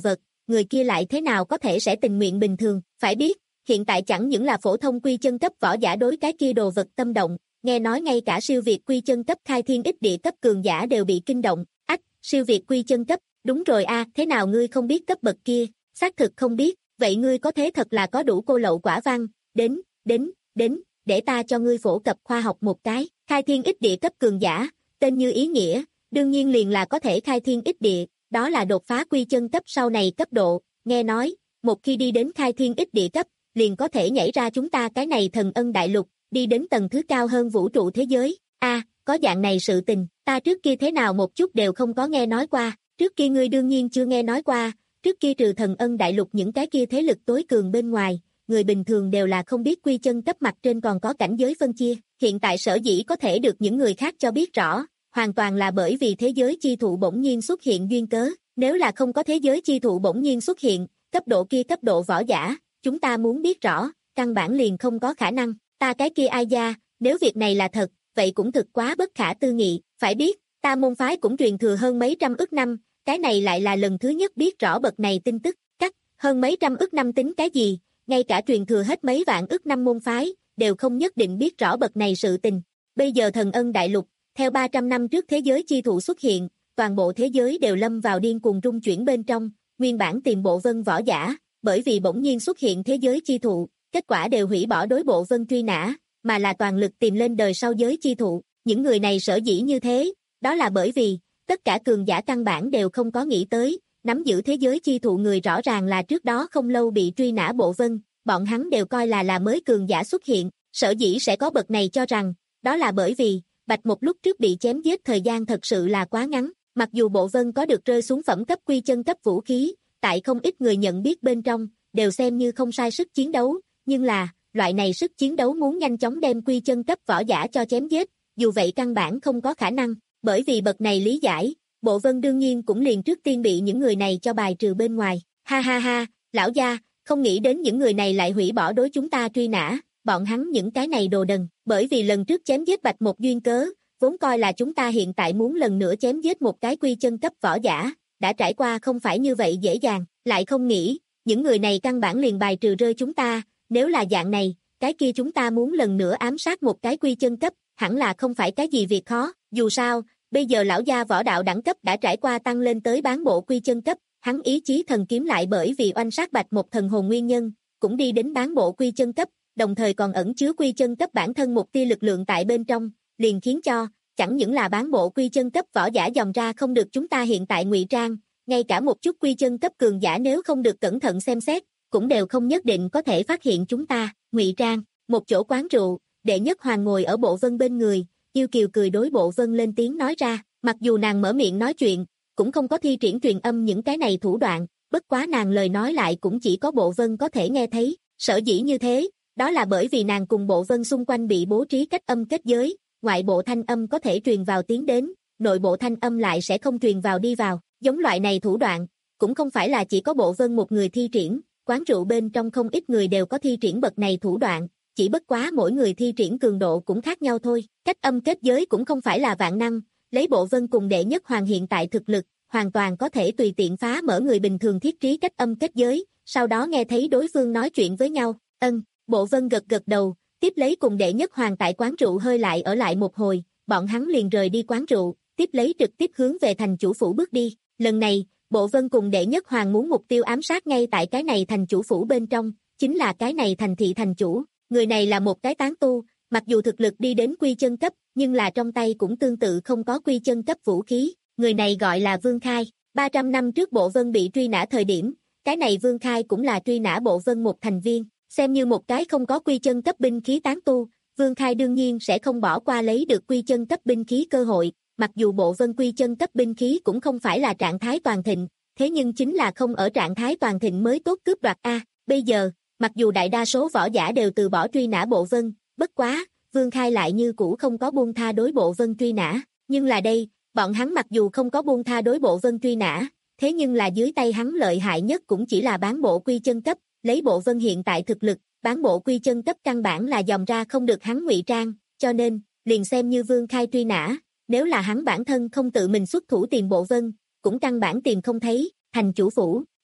B: người kia lại thế nào có thể sẽ tình nguyện bình thường, phải biết, hiện tại chẳng những là phổ thông quy chân cấp võ giả đối cái kia đồ vật tâm động, nghe nói ngay cả siêu việt quy chân cấp khai thiên ích địa cấp cường giả đều bị kinh động, ách, siêu việt quy chân cấp, đúng rồi a, thế nào ngươi không biết cấp bậc kia, xác thực không biết, vậy ngươi có thế thật là có đủ cô lậu quả văn, đến, đến, đến, để ta cho ngươi phổ cập khoa học một cái, khai thiên ích địa cấp cường giả, tên như ý nghĩa, đương nhiên liền là có thể khai thiên ích địa, đó là đột phá quy chân cấp sau này cấp độ, nghe nói, một khi đi đến khai thiên ích địa cấp, liền có thể nhảy ra chúng ta cái này thần ân đại lục, đi đến tầng thứ cao hơn vũ trụ thế giới, a, có dạng này sự tình, ta trước kia thế nào một chút đều không có nghe nói qua, trước kia ngươi đương nhiên chưa nghe nói qua, trước kia trừ thần ân đại lục những cái kia thế lực tối cường bên ngoài, người bình thường đều là không biết quy chân cấp mặt trên còn có cảnh giới phân chia, hiện tại sở dĩ có thể được những người khác cho biết rõ, hoàn toàn là bởi vì thế giới chi thụ bỗng nhiên xuất hiện duyên cớ, nếu là không có thế giới chi thụ bỗng nhiên xuất hiện, cấp độ kia cấp độ võ giả, chúng ta muốn biết rõ, căn bản liền không có khả năng, ta cái kia ai gia, nếu việc này là thật, vậy cũng thực quá bất khả tư nghị, phải biết, ta môn phái cũng truyền thừa hơn mấy trăm ức năm, cái này lại là lần thứ nhất biết rõ bậc này tin tức, cắt, hơn mấy trăm ức năm tính cái gì, ngay cả truyền thừa hết mấy vạn ức năm môn phái, đều không nhất định biết rõ bậc này sự tình. Bây giờ thần ân đại lục, theo ba trăm năm trước thế giới chi thụ xuất hiện, toàn bộ thế giới đều lâm vào điên cuồng rung chuyển bên trong, nguyên bản tìm bộ vân võ giả, bởi vì bỗng nhiên xuất hiện thế giới chi thụ, kết quả đều hủy bỏ đối bộ vân truy nã, mà là toàn lực tìm lên đời sau giới chi thụ. Những người này sở dĩ như thế, đó là bởi vì, tất cả cường giả căn bản đều không có nghĩ tới, nắm giữ thế giới chi thụ người rõ ràng là trước đó không lâu bị truy nã bộ vân, bọn hắn đều coi là là mới cường giả xuất hiện, sở dĩ sẽ có bậc này cho rằng, đó là bởi vì, Bạch Mộc lúc trước bị chém giết thời gian thật sự là quá ngắn, mặc dù bộ vân có được rơi xuống phẩm cấp quy chân cấp vũ khí, tại không ít người nhận biết bên trong, đều xem như không sai sức chiến đấu, nhưng là, loại này sức chiến đấu muốn nhanh chóng đem quy chân cấp võ giả cho chém giết, dù vậy căn bản không có khả năng, bởi vì bậc này lý giải, bộ vân đương nhiên cũng liền trước tiên bị những người này cho bài trừ bên ngoài, ha ha ha, lão gia, không nghĩ đến những người này lại hủy bỏ đối chúng ta truy nã, bọn hắn những cái này đồ đần, bởi vì lần trước chém giết Bạch Mộc duyên cớ, vốn coi là chúng ta hiện tại muốn lần nữa chém giết một cái quy chân cấp võ giả, đã trải qua không phải như vậy dễ dàng, lại không nghĩ, những người này căn bản liền bài trừ rơi chúng ta, nếu là dạng này, cái kia chúng ta muốn lần nữa ám sát một cái quy chân cấp, hẳn là không phải cái gì việc khó, dù sao, bây giờ lão gia võ đạo đẳng cấp đã trải qua tăng lên tới bán bộ quy chân cấp, hắn ý chí thần kiếm lại bởi vì oanh sát Bạch Mộc thần hồn nguyên nhân, cũng đi đến bán bộ quy chân cấp, đồng thời còn ẩn chứa quy chân cấp bản thân một tia lực lượng tại bên trong, liền khiến cho, chẳng những là bán bộ quy chân cấp võ giả dòng ra không được chúng ta hiện tại ngụy trang, ngay cả một chút quy chân cấp cường giả nếu không được cẩn thận xem xét, cũng đều không nhất định có thể phát hiện chúng ta, ngụy trang, một chỗ quán rượu, Đệ Nhất Hoàng ngồi ở Bộ Vân bên người, yêu kiều cười đối Bộ Vân lên tiếng nói ra, mặc dù nàng mở miệng nói chuyện, cũng không có thi triển truyền âm những cái này thủ đoạn, bất quá nàng lời nói lại cũng chỉ có Bộ Vân có thể nghe thấy, sở dĩ như thế, đó là bởi vì nàng cùng Bộ Vân xung quanh bị bố trí cách âm kết giới, ngoại bộ thanh âm có thể truyền vào tiến đến, nội bộ thanh âm lại sẽ không truyền vào đi vào, giống loại này thủ đoạn, cũng không phải là chỉ có Bộ Vân một người thi triển, quán rượu bên trong không ít người đều có thi triển bậc này thủ đoạn, chỉ bất quá mỗi người thi triển cường độ cũng khác nhau thôi, cách âm kết giới cũng không phải là vạn năng, lấy Bộ Vân cùng Đệ Nhất Hoàng hiện tại thực lực, hoàn toàn có thể tùy tiện phá mở người bình thường thiết trí cách âm kết giới, sau đó nghe thấy đối phương nói chuyện với nhau, ân, Bộ Vân gật gật đầu, tiếp lấy cùng Đệ Nhất Hoàng tại quán rượu hơi lại ở lại một hồi, bọn hắn liền rời đi quán rượu, tiếp lấy trực tiếp hướng về thành chủ phủ bước đi, lần này, Bộ Vân cùng Đệ Nhất Hoàng muốn mục tiêu ám sát ngay tại cái này thành chủ phủ bên trong, chính là cái này thành thị thành chủ, người này là một cái tán tu, mặc dù thực lực đi đến quy chân cấp, nhưng là trong tay cũng tương tự không có quy chân cấp vũ khí, người này gọi là Vương Khai, ba trăm năm trước Bộ Vân bị truy nã thời điểm, cái này Vương Khai cũng là truy nã Bộ Vân một thành viên, xem như một cái không có quy chân cấp binh khí tán tu, Vương Khai đương nhiên sẽ không bỏ qua lấy được quy chân cấp binh khí cơ hội, mặc dù Bộ Vân quy chân cấp binh khí cũng không phải là trạng thái toàn thịnh, thế nhưng chính là không ở trạng thái toàn thịnh mới tốt cướp đoạt a. Bây giờ, mặc dù đại đa số võ giả đều từ bỏ truy nã Bộ Vân, bất quá, Vương Khai lại như cũ không có buông tha đối Bộ Vân truy nã, nhưng là đây, bọn hắn mặc dù không có buông tha đối Bộ Vân truy nã, thế nhưng là dưới tay hắn lợi hại nhất cũng chỉ là bán bộ quy chân cấp, lấy Bộ Vân hiện tại thực lực, bán bộ quy chân cấp căn bản là dòm ra không được hắn ngụy trang, cho nên, liền xem như Vương Khai truy nã, nếu là hắn bản thân không tự mình xuất thủ tìm Bộ Vân, cũng căn bản tìm không thấy, thành chủ phủ, ầm,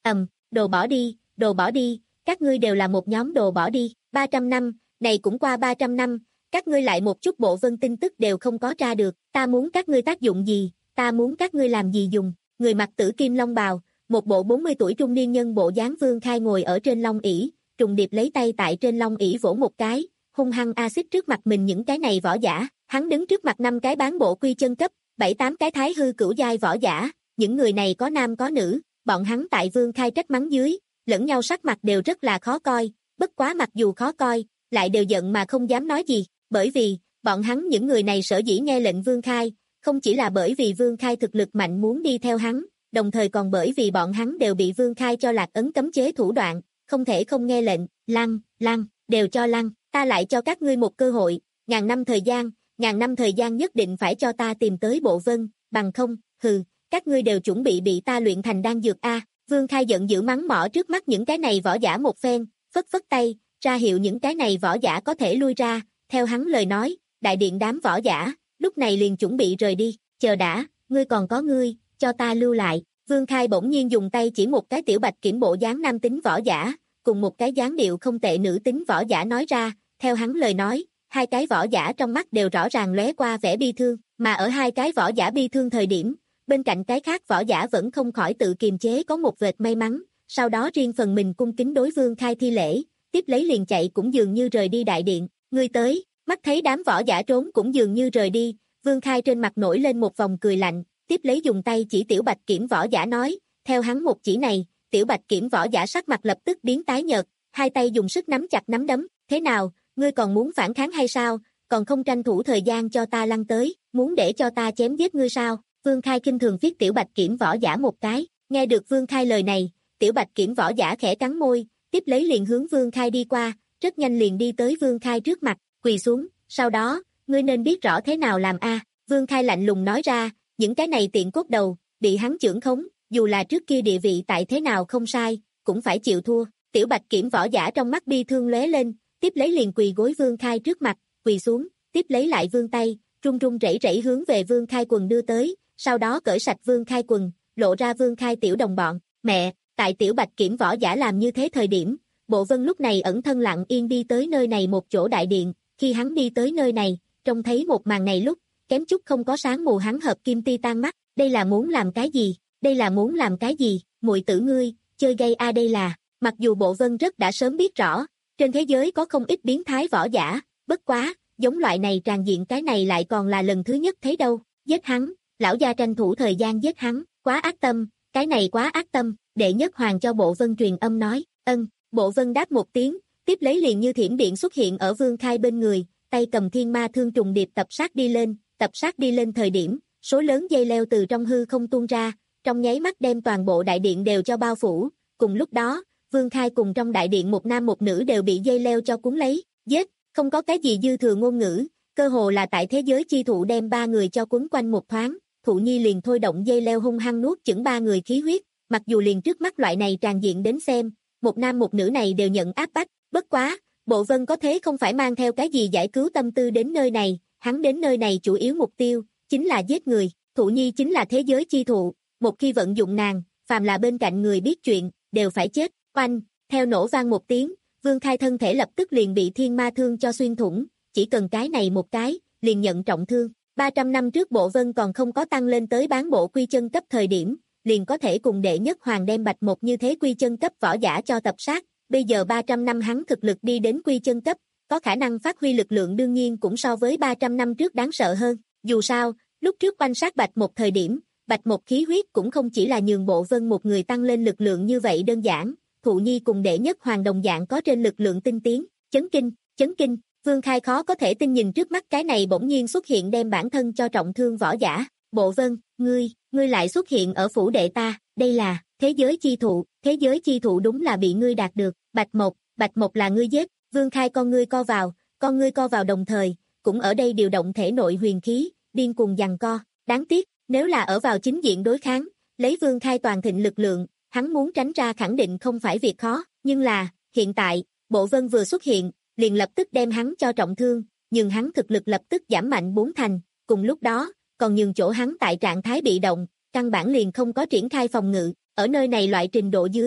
B: đồ bỏ đi, đồ bỏ đi, các ngươi đều là một nhóm đồ bỏ đi, ba trăm năm, này cũng qua ba trăm năm, các ngươi lại một chút bộ vân tin tức đều không có tra được, ta muốn các ngươi tác dụng gì, ta muốn các ngươi làm gì dùng, người mặc tử kim long bào, một bộ bốn mươi tuổi trung niên nhân bộ dáng Vương Khai ngồi ở trên long ỷ, trùng điệp lấy tay tại trên long ỷ vỗ một cái, hung hăng axit trước mặt mình những cái này võ giả, hắn đứng trước mặt năm cái bán bộ quy chân cấp, bảy tám cái thái hư cửu giai võ giả, những người này có nam có nữ, bọn hắn tại Vương Khai trách mắng dưới, lẫn nhau sắc mặt đều rất là khó coi, bất quá mặc dù khó coi, lại đều giận mà không dám nói gì, bởi vì, bọn hắn những người này sở dĩ nghe lệnh Vương Khai, không chỉ là bởi vì Vương Khai thực lực mạnh muốn đi theo hắn, đồng thời còn bởi vì bọn hắn đều bị Vương Khai cho lạc ấn cấm chế thủ đoạn, không thể không nghe lệnh, lăn, lăn, đều cho lăn, ta lại cho các ngươi một cơ hội, ngàn năm thời gian, ngàn năm thời gian nhất định phải cho ta tìm tới bộ vân, bằng không, hừ, các ngươi đều chuẩn bị bị ta luyện thành đan dược a. Vương Khai giận dữ mắng mỏ trước mắt những cái này võ giả một phen, phất phất tay, ra hiệu những cái này võ giả có thể lui ra, theo hắn lời nói, đại điện đám võ giả, lúc này liền chuẩn bị rời đi, chờ đã, ngươi còn có ngươi, cho ta lưu lại. Vương Khai bỗng nhiên dùng tay chỉ một cái tiểu bạch kiểm bộ dáng nam tính võ giả, cùng một cái dáng điệu không tệ nữ tính võ giả nói ra, theo hắn lời nói, hai cái võ giả trong mắt đều rõ ràng lóe qua vẻ bi thương, mà ở hai cái võ giả bi thương thời điểm, bên cạnh cái khác võ giả vẫn không khỏi tự kiềm chế có một vệt may mắn, sau đó riêng phần mình cung kính đối Vương Khai thi lễ, tiếp lấy liền chạy cũng dường như rời đi đại điện, ngươi tới, mắt thấy đám võ giả trốn cũng dường như rời đi, Vương Khai trên mặt nổi lên một vòng cười lạnh, tiếp lấy dùng tay chỉ tiểu bạch kiểm võ giả nói, theo hắn một chỉ này, tiểu bạch kiểm võ giả sắc mặt lập tức biến tái nhợt, hai tay dùng sức nắm chặt nắm đấm, thế nào, ngươi còn muốn phản kháng hay sao, còn không tranh thủ thời gian cho ta lăn tới, muốn để cho ta chém giết ngươi sao? Vương Khai kinh thường viết tiểu bạch kiểm võ giả một cái, nghe được Vương Khai lời này, tiểu bạch kiểm võ giả khẽ cắn môi, tiếp lấy liền hướng Vương Khai đi qua, rất nhanh liền đi tới Vương Khai trước mặt, quỳ xuống, sau đó, ngươi nên biết rõ thế nào làm a. Vương Khai lạnh lùng nói ra, những cái này tiện cốt đầu, bị hắn chưởng khống, dù là trước kia địa vị tại thế nào không sai, cũng phải chịu thua. Tiểu bạch kiểm võ giả trong mắt bi thương lóe lên, tiếp lấy liền quỳ gối Vương Khai trước mặt, quỳ xuống, tiếp lấy lại vươn tay, run run rẩy rẩy hướng về Vương Khai quần đưa tới, sau đó cởi sạch Vương Khai quần, lộ ra Vương Khai tiểu đồng bọn. Mẹ, tại tiểu bạch kiểm võ giả làm như thế thời điểm, Bộ Vân lúc này ẩn thân lặng yên đi tới nơi này một chỗ đại điện, khi hắn đi tới nơi này, trông thấy một màn này lúc, kém chút không có sáng mù hắn hợp kim ti tan mắt, đây là muốn làm cái gì, đây là muốn làm cái gì, muội tử ngươi, chơi gay a đây là, mặc dù Bộ Vân rất đã sớm biết rõ, trên thế giới có không ít biến thái võ giả, bất quá, giống loại này tràn diện cái này lại còn là lần thứ nhất thấy đâu, giết hắn, lão gia tranh thủ thời gian giết hắn, quá ác tâm, cái này quá ác tâm, đệ nhất hoàng cho Bộ Vân truyền âm nói, ân, Bộ Vân đáp một tiếng, tiếp lấy liền như thiểm điện xuất hiện ở Vương Khai bên người, tay cầm thiên ma thương trùng điệp tập sát đi lên, tập sát đi lên thời điểm, số lớn dây leo từ trong hư không tuôn ra, trong nháy mắt đem toàn bộ đại điện đều cho bao phủ, cùng lúc đó, Vương Khai cùng trong đại điện một nam một nữ đều bị dây leo cho cuốn lấy, giết, không có cái gì dư thừa ngôn ngữ, cơ hồ là tại thế giới chi thụ đem ba người cho cuốn quanh một thoáng, Thụ Nhi liền thôi động dây leo hung hăng nuốt chửng ba người khí huyết, mặc dù liền trước mắt loại này tràn diện đến xem, một nam một nữ này đều nhận áp bách, bất quá, Bộ Vân có thế không phải mang theo cái gì giải cứu tâm tư đến nơi này, hắn đến nơi này chủ yếu mục tiêu, chính là giết người, Thụ Nhi chính là thế giới chi thụ, một khi vận dụng nàng, phàm là bên cạnh người biết chuyện, đều phải chết, oanh, theo nổ vang một tiếng, Vương Khai thân thể lập tức liền bị thiên ma thương cho xuyên thủng, chỉ cần cái này một cái, liền nhận trọng thương, ba trăm năm trước Bộ Vân còn không có tăng lên tới bán bộ quy chân cấp thời điểm, liền có thể cùng đệ nhất hoàng đem bạch một như thế quy chân cấp võ giả cho tập sát, bây giờ ba trăm năm hắn thực lực đi đến quy chân cấp, có khả năng phát huy lực lượng đương nhiên cũng so với ba trăm năm trước đáng sợ hơn, dù sao, lúc trước quan sát bạch một thời điểm, bạch một khí huyết cũng không chỉ là nhường Bộ Vân một người tăng lên lực lượng như vậy đơn giản, Thụ Nhi cùng đệ nhất hoàng đồng dạng có trên lực lượng tinh tiến, chấn kinh, chấn kinh, Vương Khai khó có thể tin nhìn trước mắt cái này bỗng nhiên xuất hiện đem bản thân cho trọng thương võ giả, Bộ Vân, ngươi, ngươi lại xuất hiện ở phủ đệ ta, đây là, thế giới chi thụ, thế giới chi thụ đúng là bị ngươi đạt được, bạch một, bạch một là ngươi giết, Vương Khai con ngươi co vào, con ngươi co vào đồng thời, cũng ở đây điều động thể nội huyền khí, điên cuồng giằng co, đáng tiếc, nếu là ở vào chính diện đối kháng, lấy Vương Khai toàn thịnh lực lượng, hắn muốn tránh ra khẳng định không phải việc khó, nhưng là, hiện tại, Bộ Vân vừa xuất hiện, liền lập tức đem hắn cho trọng thương, nhưng hắn thực lực lập tức giảm mạnh bốn thành, cùng lúc đó, còn nhường chỗ hắn tại trạng thái bị động, căn bản liền không có triển khai phòng ngự, ở nơi này loại trình độ dưới,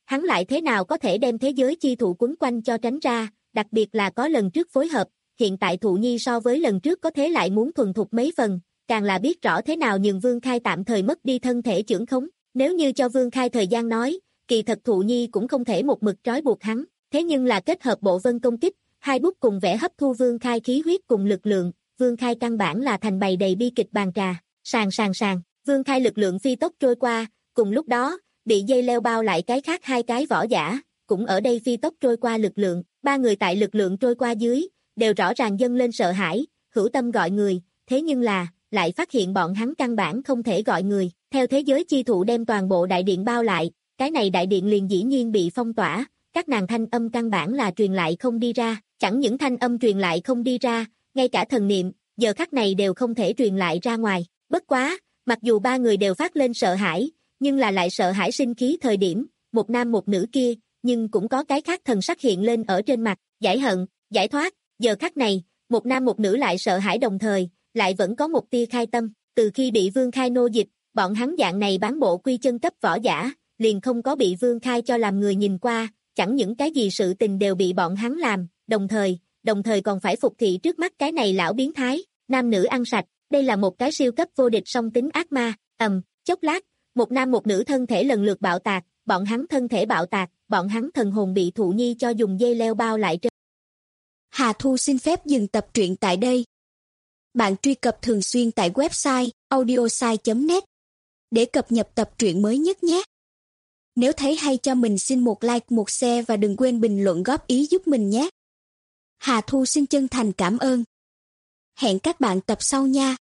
B: hắn lại thế nào có thể đem thế giới chi thụ quấn quanh cho tránh ra, đặc biệt là có lần trước phối hợp, hiện tại Thụ Nhi so với lần trước có thế lại muốn thuần thục mấy phần, càng là biết rõ thế nào nhường Vương Khai tạm thời mất đi thân thể chưởng khống, nếu như cho Vương Khai thời gian nói, kỳ thật Thụ Nhi cũng không thể một mực trói buộc hắn, thế nhưng là kết hợp bộ vân công kích, hai bút cùng vẽ hấp thu Vương Khai khí huyết cùng lực lượng, Vương Khai căn bản là thành bày đầy bi kịch bàn trà, sàn sàn sàn, Vương Khai lực lượng phi tốc trôi qua, cùng lúc đó, bị dây leo bao lại cái khác hai cái võ giả, cũng ở đây phi tốc trôi qua lực lượng, ba người tại lực lượng trôi qua dưới, đều rõ ràng dâng lên sợ hãi, hữu tâm gọi người, thế nhưng là, lại phát hiện bọn hắn căn bản không thể gọi người, theo thế giới chi thụ đem toàn bộ đại điện bao lại, cái này đại điện liền dĩ nhiên bị phong tỏa, các nàng thanh âm căn bản là truyền lại không đi ra, chẳng những thanh âm truyền lại không đi ra, ngay cả thần niệm, giờ khắc này đều không thể truyền lại ra ngoài, bất quá, mặc dù ba người đều phát lên sợ hãi, nhưng là lại sợ hãi sinh khí thời điểm, một nam một nữ kia, nhưng cũng có cái khác thần sắc hiện lên ở trên mặt, giải hận, giải thoát, giờ khắc này, một nam một nữ lại sợ hãi đồng thời, lại vẫn có một tia khai tâm, từ khi bị Vương Khai nô dịch, bọn hắn dạng này bán bộ quy chân cấp võ giả, liền không có bị Vương Khai cho làm người nhìn qua, chẳng những cái gì sự tình đều bị bọn hắn làm, đồng thời, đồng thời còn phải phục thị trước mắt cái này lão biến thái, nam nữ ăn sạch, đây là một cái siêu cấp vô địch song tính ác ma, ầm, chốc lát, một nam một nữ thân thể lần lượt bạo tạc, bọn hắn thân thể bạo tạc, bọn hắn thần hồn bị Thụ Nhi cho dùng dây leo bao lại trên.
C: Hà Thu xin phép dừng tập truyện tại đây. Bạn truy cập thường xuyên tại website audiosai chấm net để cập nhật tập truyện mới nhất nhé. Nếu thấy hay cho mình xin một like, một share và đừng quên bình luận góp ý giúp mình nhé. Hà Thu xin chân thành cảm ơn. Hẹn các bạn tập sau nha.